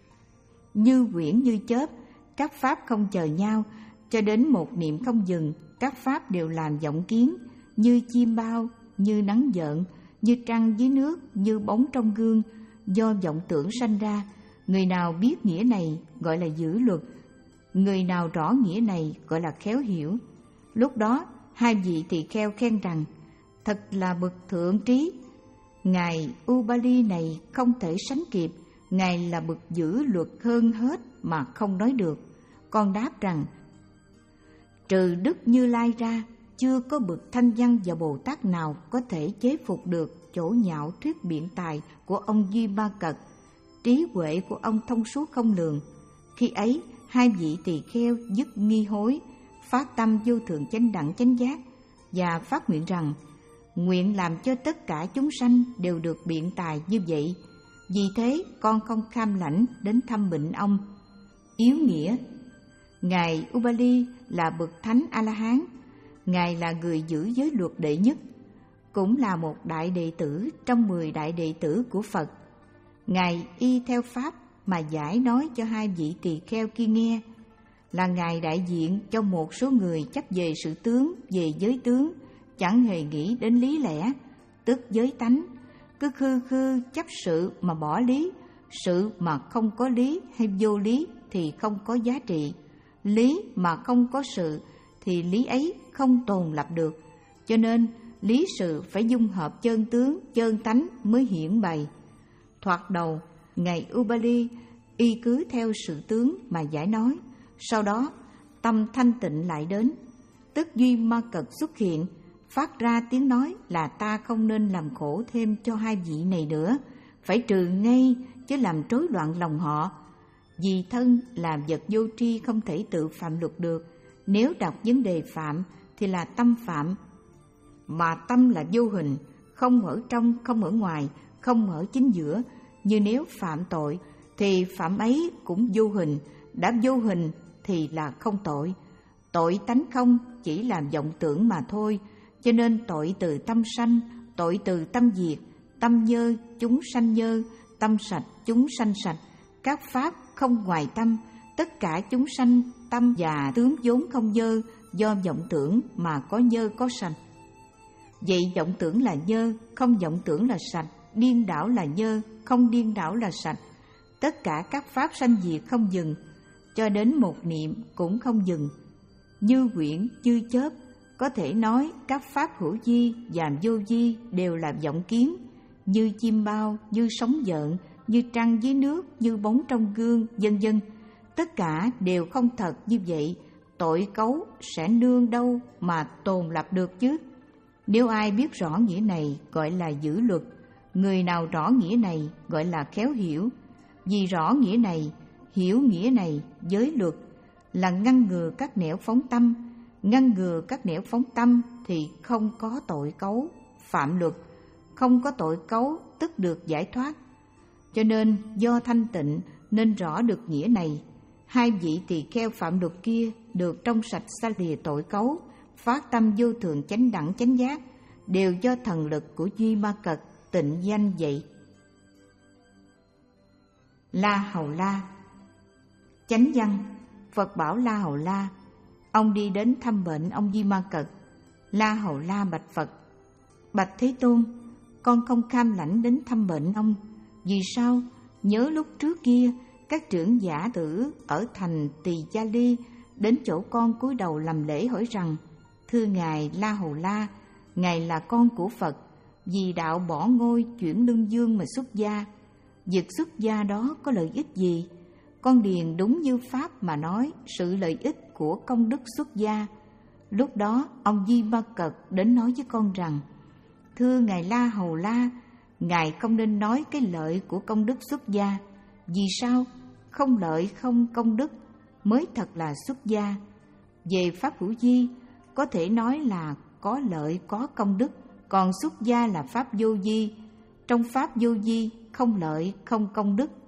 như quyển như chớp, các pháp không chờ nhau, cho đến một niệm không dừng. Các pháp đều làm vọng kiến, như chim bao, như nắng vợn, như trăng dưới nước, như bóng trong gương, do vọng tưởng sanh ra. Người nào biết nghĩa này gọi là giữ luật, người nào rõ nghĩa này gọi là khéo hiểu. Lúc đó hai vị tỳ kheo khen rằng: Thật là bậc thượng trí, ngài Ubali này không thể sánh kịp, ngài là bậc giữ luật hơn hết mà không nói được. Con đáp rằng: Trừ Đức Như Lai ra, chưa có bậc thanh văn và Bồ Tát nào có thể chế phục được chỗ nhạo thuyết biện tài của ông Di Ma Cật. Trí huệ của ông thông suốt không lường. Khi ấy hai vị tỳ kheo dứt nghi hối, phát tâm vô thượng chánh đẳng chánh giác, và phát nguyện rằng: Nguyện làm cho tất cả chúng sanh đều được biện tài như vậy. Vì thế con không kham lãnh đến thăm bệnh ông. Yếu nghĩa: ngài Ubali là bậc thánh A-la-hán, ngài là người giữ giới luật đệ nhất, cũng là một đại đệ tử trong mười đại đệ tử của Phật. Ngài y theo pháp mà giải nói cho hai vị tỳ kheo kia nghe, là ngài đại diện cho một số người chấp về sự tướng, về giới tướng, chẳng hề nghĩ đến lý lẽ, tức giới tánh, cứ khư khư chấp sự mà bỏ lý. Sự mà không có lý hay vô lý thì không có giá trị, lý mà không có sự thì lý ấy không tồn lập được. Cho nên lý sự phải dung hợp chân tướng, chân tánh mới hiển bày. Thoạt đầu ngài Ubali y cứ theo sự tướng mà giải nói, sau đó tâm thanh tịnh lại đến, tức duy ma cật xuất hiện, phát ra tiếng nói là ta không nên làm khổ thêm cho hai vị này nữa, phải trừ ngay chứ làm rối loạn lòng họ. Vì thân là vật vô tri không thể tự phạm luật được, nếu đặt vấn đề phạm thì là tâm phạm, mà tâm là vô hình, không ở trong, không ở ngoài, không ở chính giữa. Như nếu phạm tội thì phạm ấy cũng vô hình, đã vô hình thì là không tội. Tội tánh không chỉ là vọng tưởng mà thôi, cho nên tội từ tâm sanh, tội từ tâm diệt, tâm nhơ chúng sanh nhơ, tâm sạch chúng sanh sạch. Các pháp không ngoài tâm, tất cả chúng sanh tâm và tướng vốn không nhơ, do vọng tưởng mà có nhơ có sạch. Vậy vọng tưởng là nhơ, không vọng tưởng là sạch, điên đảo là nhơ, không điên đảo là sạch. Tất cả các pháp sanh diệt không dừng, cho đến một niệm cũng không dừng. Như quyển, như chớp, có thể nói các pháp hữu vi và vô vi đều là vọng kiến, như chim bao, như sóng gợn, như trăng dưới nước, như bóng trong gương, vân vân. Tất cả đều không thật như vậy, tội cấu sẽ nương đâu mà tồn lập được chứ? Nếu ai biết rõ nghĩa này gọi là giữ luật, người nào rõ nghĩa này gọi là khéo hiểu. Vì rõ nghĩa này, hiểu nghĩa này, giới luật là ngăn ngừa các nẻo phóng tâm. Ngăn ngừa các nẻo phóng tâm thì không có tội cấu, phạm luật. Không có tội cấu tức được giải thoát. Cho nên do thanh tịnh nên rõ được nghĩa này. Hai vị tỳ kheo phạm luật kia được trong sạch xa lìa tội cấu, phát tâm vô thường chánh đẳng chánh giác, đều do thần lực của Duy Ma Cật tịnh danh vậy. La Hầu La. Chánh văn. Phật bảo La Hầu La. Ông đi đến thăm bệnh ông Duy Ma Cật. La Hầu La bạch Phật: Bạch Thế Tôn, con không cam lãnh đến thăm bệnh ông. Vì sao? Nhớ lúc trước kia các trưởng giả tử ở thành Tỳ Gia Ly đến chỗ con cúi đầu làm lễ hỏi rằng: Thưa Ngài La Hầu La, Ngài là con của Phật, vì đạo bỏ ngôi chuyển lưng dương mà xuất gia. Việc xuất gia đó có lợi ích gì? Con điền đúng như Pháp mà nói sự lợi ích của công đức xuất gia. Lúc đó ông Di Ma Cật đến nói với con rằng: Thưa Ngài La Hầu La, Ngài không nên nói cái lợi của công đức xuất gia. Vì sao? Không lợi không công đức mới thật là xuất gia. Về Pháp hữu vi, có thể nói là có lợi có công đức, còn xuất gia là Pháp vô vi. Trong Pháp vô vi không lợi không công đức.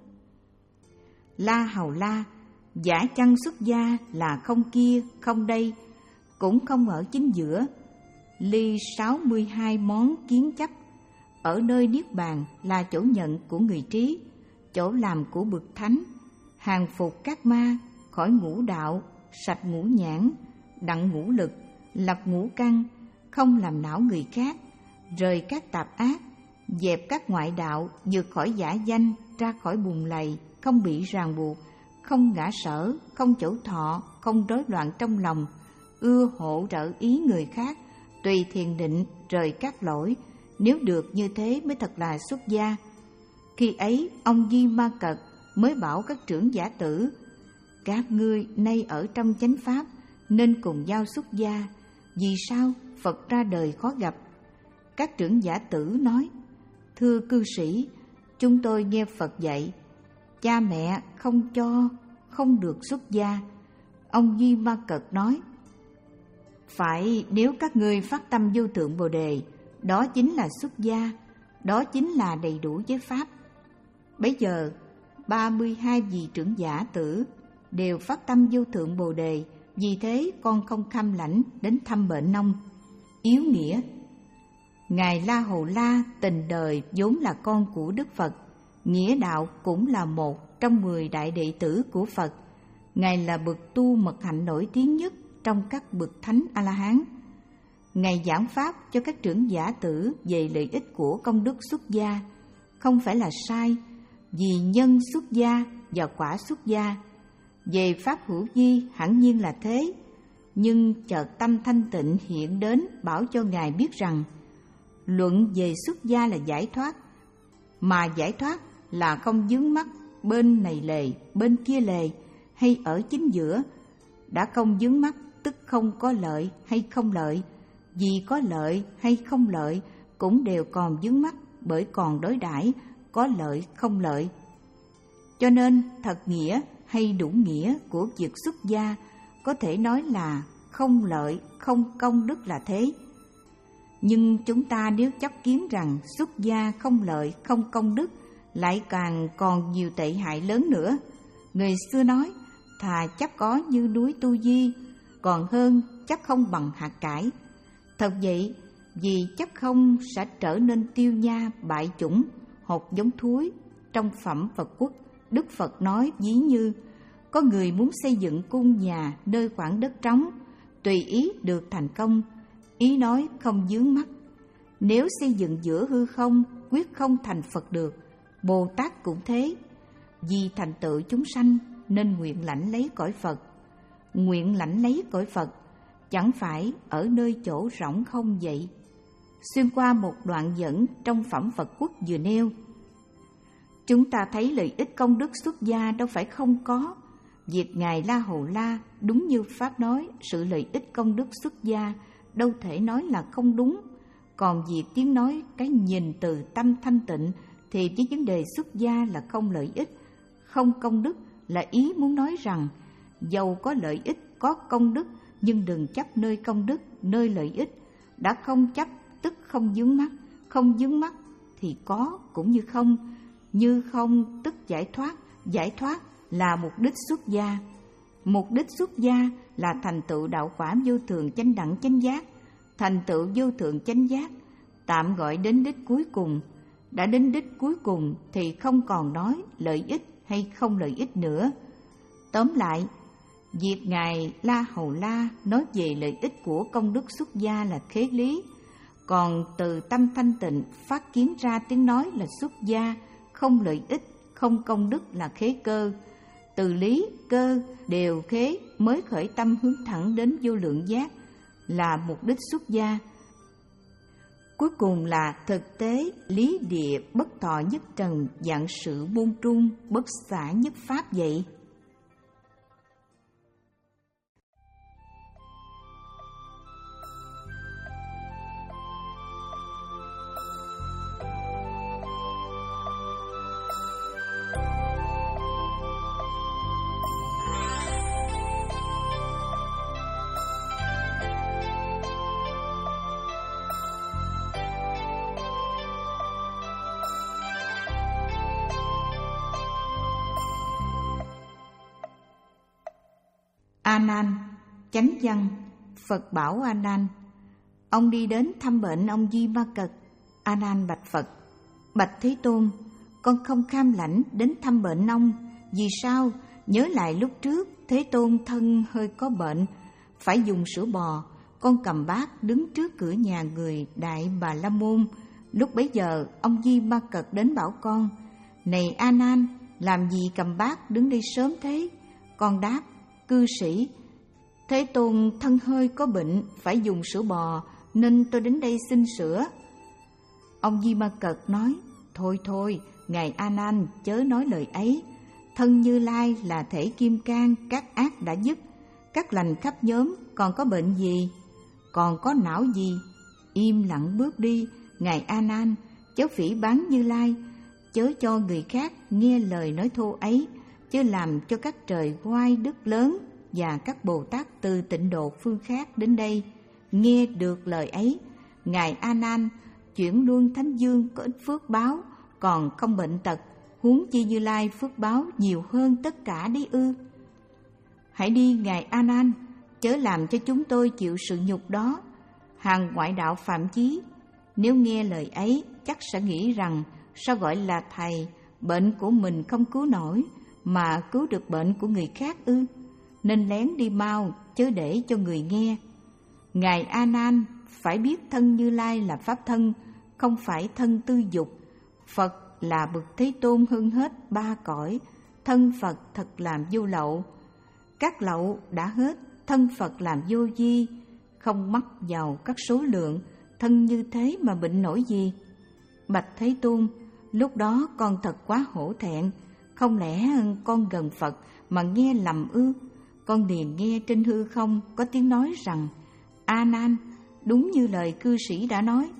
La Hầu La, giả chăng xuất gia là không kia không đây, cũng không ở chính giữa. Ly sáu mươi hai món kiến chấp. Ở nơi Niết Bàn là chỗ nhận của người trí, chỗ làm của bậc thánh, hàng phục các ma, khỏi ngũ đạo, sạch ngũ nhãn, đặng ngũ lực, lập ngũ căn, không làm não người khác, rời các tạp ác, dẹp các ngoại đạo, vượt khỏi giả danh, ra khỏi bùn lầy, không bị ràng buộc, không ngã sở, không chỗ thọ, không rối loạn trong lòng, ưa hỗ trợ ý người khác, tùy thiền định, rời các lỗi. Nếu được như thế mới thật là xuất gia. Khi ấy ông Di Ma Cật mới bảo các trưởng giả tử: Các ngươi nay ở trong chánh pháp nên cùng nhau xuất gia. Vì sao? Phật ra đời khó gặp. Các trưởng giả tử nói: Thưa cư sĩ, chúng tôi nghe Phật dạy, cha mẹ không cho, không được xuất gia. Ông Di Ma Cật nói: Phải, nếu các ngươi phát tâm vô thượng Bồ Đề, đó chính là xuất gia, đó chính là đầy đủ giới pháp. Bấy giờ ba mươi hai vị trưởng giả tử đều phát tâm vô thượng Bồ Đề, vì thế con không kham lãnh đến thăm bệnh ông. Yếu nghĩa. Ngài La Hầu La tình đời vốn là con của Đức Phật, nghĩa đạo cũng là một trong mười đại đệ tử của Phật. Ngài là bậc tu mật hạnh nổi tiếng nhất trong các bậc thánh A-la-hán. Ngài giảng pháp cho các trưởng giả tử về lợi ích của công đức xuất gia, không phải là sai, vì nhân xuất gia và quả xuất gia. Về pháp hữu vi hẳn nhiên là thế, nhưng chợt tâm thanh tịnh hiện đến bảo cho Ngài biết rằng luận về xuất gia là giải thoát, mà giải thoát là không vướng mắc bên này lề, bên kia lề, hay ở chính giữa. Đã không vướng mắc tức không có lợi hay không lợi, vì có lợi hay không lợi cũng đều còn vướng mắc bởi còn đối đãi có lợi không lợi. Cho nên thật nghĩa hay đủ nghĩa của việc xuất gia có thể nói là không lợi không công đức là thế. Nhưng chúng ta nếu chấp kiến rằng xuất gia không lợi không công đức, lại càng còn nhiều tệ hại lớn nữa. Người xưa nói thà chấp có như núi Tu Di, còn hơn chất không bằng hạt cải. Thật vậy, vì chất không sẽ trở nên tiêu nha, bại chủng, hột giống thúi. Trong phẩm Phật Quốc, Đức Phật nói ví như có người muốn xây dựng cung nhà nơi khoảng đất trống, tùy ý được thành công, ý nói không vướng mắc. Nếu xây dựng giữa hư không, quyết không thành Phật được. Bồ Tát cũng thế, vì thành tựu chúng sanh nên nguyện lãnh lấy cõi Phật. Nguyện lãnh lấy cõi Phật chẳng phải ở nơi chỗ rỗng không vậy. Xuyên qua một đoạn dẫn trong phẩm Phật Quốc vừa nêu, chúng ta thấy lợi ích công đức xuất gia đâu phải không có. Việc Ngài La Hầu La đúng như Pháp nói, sự lợi ích công đức xuất gia đâu thể nói là không đúng. Còn việc tiếng nói cái nhìn từ tâm thanh tịnh thì với vấn đề xuất gia là không lợi ích, không công đức là ý muốn nói rằng dầu có lợi ích, có công đức, nhưng đừng chấp nơi công đức, nơi lợi ích. Đã không chấp tức không vướng mắc, không vướng mắc thì có cũng như không, như không tức giải thoát, giải thoát là mục đích xuất gia. Mục đích xuất gia là thành tựu đạo quả vô thường chánh đẳng chánh giác, thành tựu vô thượng chánh giác, tạm gọi đến đích cuối cùng. Đã đến đích cuối cùng thì không còn nói lợi ích hay không lợi ích nữa. Tóm lại, việc Ngài La Hầu La nói về lợi ích của công đức xuất gia là khế lý, còn từ tâm thanh tịnh phát kiến ra tiếng nói là xuất gia, không lợi ích, không công đức là khế cơ. Từ lý, cơ đều khế mới khởi tâm hướng thẳng đến vô lượng giác là mục đích xuất gia. Cuối cùng là thực tế lý địa bất thọ nhất trần, dạng sự buông trung bất xả nhất pháp vậy. A Nan, chánh văn. Phật bảo A Nan: ông đi đến thăm bệnh ông Di Ma Cật. A Nan bạch Phật: bạch Thế Tôn, con không kham lãnh đến thăm bệnh ông. Vì sao? Nhớ lại lúc trước Thế Tôn thân hơi có bệnh, phải dùng sữa bò. Con cầm bát đứng trước cửa nhà người Đại Bà La Môn. Lúc bấy giờ ông Di Ma Cật đến bảo con: này A Nan, làm gì cầm bát đứng đây sớm thế? Con đáp: cư sĩ, Thế Tôn thân hơi có bệnh, phải dùng sữa bò, nên tôi đến đây xin sữa. Ông Di Ma Cật nói: thôi thôi, ngài A Nan chớ nói lời ấy. Thân Như Lai là thể kim cang, các ác đã dứt, các lành khắp nhóm, còn có bệnh gì? Còn có não gì? Im lặng bước đi, ngài A Nan, chớ phỉ báng Như Lai, chớ cho người khác nghe lời nói thô ấy, chứ làm cho các trời oai đức lớn và các Bồ Tát từ tịnh độ phương khác đến đây nghe được lời ấy. Ngài A Nan, chuyển luân thánh dương có ít phước báo, còn không bệnh tật, huống chi Như Lai phước báo nhiều hơn tất cả đấy ư? Hãy đi ngài A Nan, chớ làm cho chúng tôi chịu sự nhục đó. Hàng ngoại đạo phạm chí, nếu nghe lời ấy chắc sẽ nghĩ rằng sao gọi là thầy, bệnh của mình không cứu nổi mà cứu được bệnh của người khác ư? Nên lén đi mau, chớ để cho người nghe. Ngài A Nan phải biết thân Như Lai là pháp thân, không phải thân tư dục. Phật là bậc Thế Tôn hơn hết ba cõi, thân Phật thật làm vô lậu. Các lậu đã hết, thân Phật làm vô vi, không mắc vào các số lượng. Thân như thế mà bệnh nổi gì? Bạch Thế Tôn, lúc đó con thật quá hổ thẹn. Không lẽ con gần Phật mà nghe lầm ư? Con liền nghe trên hư không có tiếng nói rằng: A Nan, đúng như lời cư sĩ đã nói.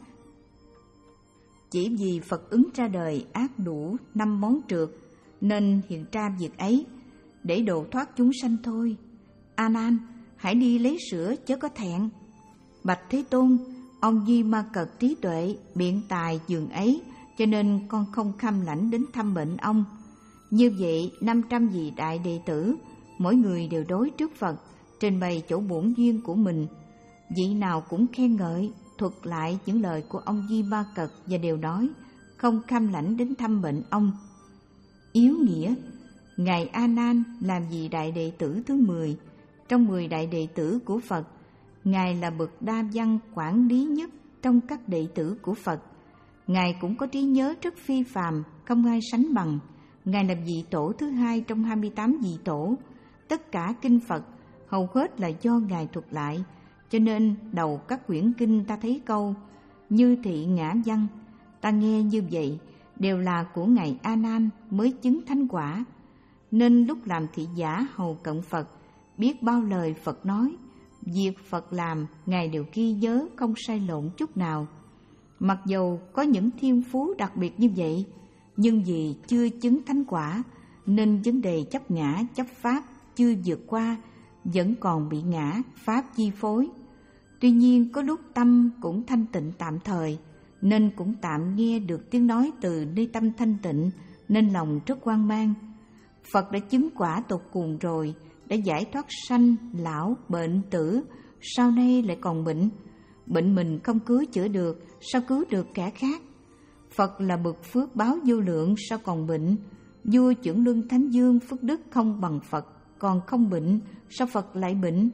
Chỉ vì Phật ứng ra đời ác đủ năm món trượt, nên hiện ra việc ấy để độ thoát chúng sanh thôi. A Nan, hãy đi lấy sữa chớ có thẹn. Bạch Thế Tôn, ông Di Ma Cật trí tuệ, biện tài dường ấy, cho nên con không kham lãnh đến thăm bệnh ông. Như vậy, năm trăm vị đại đệ tử, mỗi người đều đối trước Phật, trình bày chỗ bổn duyên của mình. Vị nào cũng khen ngợi, thuật lại những lời của ông Di Ba Cật và đều nói không kham lãnh đến thăm bệnh ông. Yếu nghĩa, Ngài A Nan làm vị đại đệ tử thứ mười trong mười đại đệ tử của Phật. Ngài là bậc đa văn quản lý nhất trong các đệ tử của Phật. Ngài cũng có trí nhớ rất phi phàm, không ai sánh bằng. Ngài là vị tổ thứ hai trong hai mươi tám vị tổ. Tất cả kinh Phật hầu hết là do Ngài thuật lại, cho nên đầu các quyển kinh ta thấy câu như thị ngã văn. Ta nghe như vậy đều là của Ngài A Nan mới chứng thánh quả. Nên lúc làm thị giả hầu cận Phật, biết bao lời Phật nói, việc Phật làm Ngài đều ghi nhớ không sai lộn chút nào. Mặc dầu có những thiên phú đặc biệt như vậy, nhưng vì chưa chứng thánh quả nên vấn đề chấp ngã chấp pháp chưa vượt qua, vẫn còn bị ngã pháp chi phối. Tuy nhiên có lúc tâm cũng thanh tịnh tạm thời, nên cũng tạm nghe được tiếng nói từ nơi tâm thanh tịnh, nên lòng rất hoang mang. Phật đã chứng quả tột cùng rồi, đã giải thoát sanh, lão, bệnh, tử, sau nay lại còn bệnh. Bệnh mình không cứu chữa được, sao cứu được kẻ khác? Phật là bậc phước báo vô lượng, sao còn bệnh? Vua Chưởng Luân Thánh Dương phước đức không bằng Phật, còn không bệnh, sao Phật lại bệnh?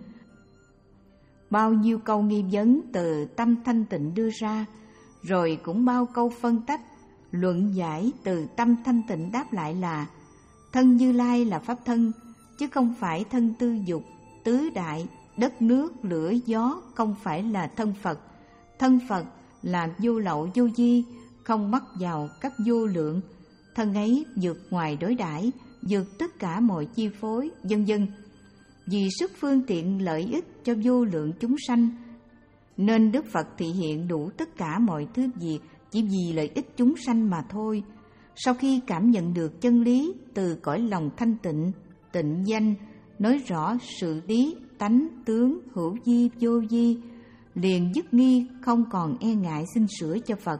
Bao nhiêu câu nghi vấn từ tâm thanh tịnh đưa ra, rồi cũng bao câu phân tách, luận giải từ tâm thanh tịnh đáp lại là thân Như Lai là pháp thân, chứ không phải thân tư dục, tứ đại, đất nước, lửa, gió không phải là thân Phật. Thân Phật là vô lậu vô vi, không mắc vào các vô lượng. Thân ấy vượt ngoài đối đãi, vượt tất cả mọi chi phối, vân vân. Vì sức phương tiện lợi ích cho vô lượng chúng sanh, nên Đức Phật thị hiện đủ tất cả mọi thứ việc chỉ vì lợi ích chúng sanh mà thôi. Sau khi cảm nhận được chân lý từ cõi lòng thanh tịnh, tịnh danh, nói rõ sự lý, tánh, tướng, hữu vi, vô vi, liền dứt nghi, không còn e ngại xin sửa cho Phật.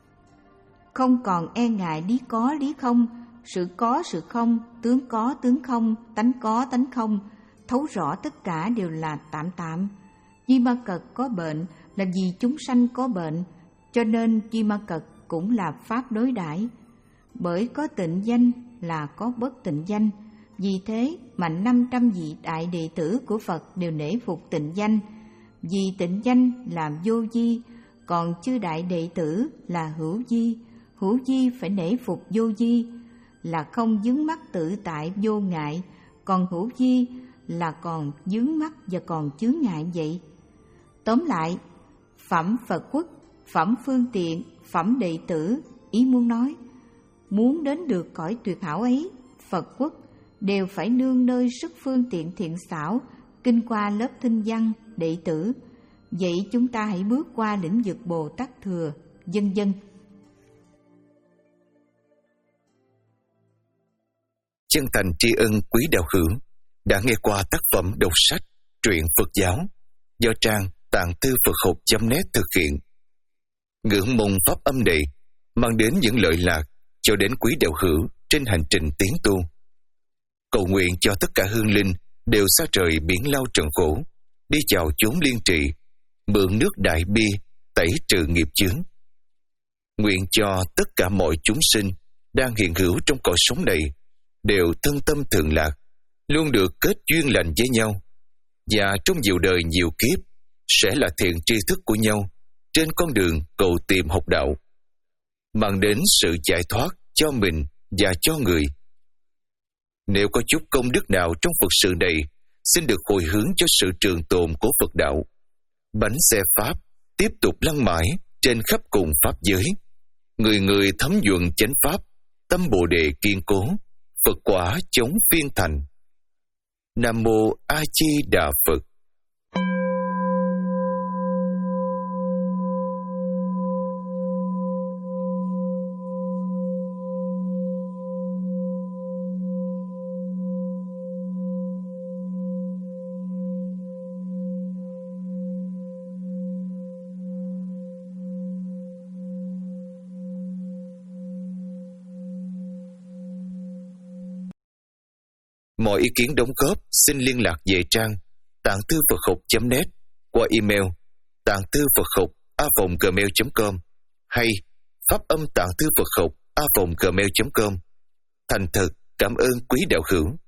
Không còn e ngại lý có, lý không, sự có, sự không, tướng có, tướng không, tánh có, tánh không, thấu rõ tất cả đều là tạm tạm. Di Ma Cật có bệnh là vì chúng sanh có bệnh, cho nên Di Ma Cật cũng là pháp đối đãi. Bởi có tịnh danh là có bất tịnh danh, vì thế mà năm trăm vị đại đệ tử của Phật đều nể phục tịnh danh. Vì tịnh danh là vô vi, còn chư đại đệ tử là hữu vi. Hữu vi phải nể phục vô vi, là không vướng mắc tự tại vô ngại, còn hữu vi là còn vướng mắc và còn chướng ngại vậy. Tóm lại, phẩm Phật quốc, phẩm phương tiện, phẩm đệ tử, ý muốn nói, muốn đến được cõi tuyệt hảo ấy, Phật quốc đều phải nương nơi sức phương tiện thiện xảo, kinh qua lớp thinh văn, đệ tử. Vậy chúng ta hãy bước qua lĩnh vực Bồ Tát Thừa, vân vân. Chân thành tri ân quý đạo hữu đã nghe qua tác phẩm đọc sách truyện Phật giáo do trang tạng tư Phật học chấm net thực hiện. Ngưỡng mong pháp âm này mang đến những lợi lạc cho đến quý đạo hữu trên hành trình tiến tu. Cầu nguyện cho tất cả hương linh đều xa trời biển lao trần khổ, đi chào chốn liên trị, mượn nước đại bi tẩy trừ nghiệp chướng. Nguyện cho tất cả mọi chúng sinh đang hiện hữu trong cõi sống này đều thân tâm thường lạc, luôn được kết duyên lành với nhau, và trong nhiều đời nhiều kiếp sẽ là thiện tri thức của nhau trên con đường cầu tìm học đạo, mang đến sự giải thoát cho mình và cho người. Nếu có chút công đức nào trong Phật sự này, xin được hồi hướng cho sự trường tồn của Phật đạo. Bánh xe Pháp tiếp tục lăn mãi trên khắp cùng Pháp giới. Người người thấm nhuận chánh Pháp, tâm Bồ Đề kiên cố, Phật quả chống phiên thành. Nam Mô A Di Đà Phật. Mọi ý kiến đóng góp xin liên lạc về trang tạng thư Phật học chấm net, qua email tạng thư Phật học a vòng gmail chấm com hay pháp âm tạng thư Phật học a vòng gmail chấm com. Thành thật cảm ơn quý đạo hữu.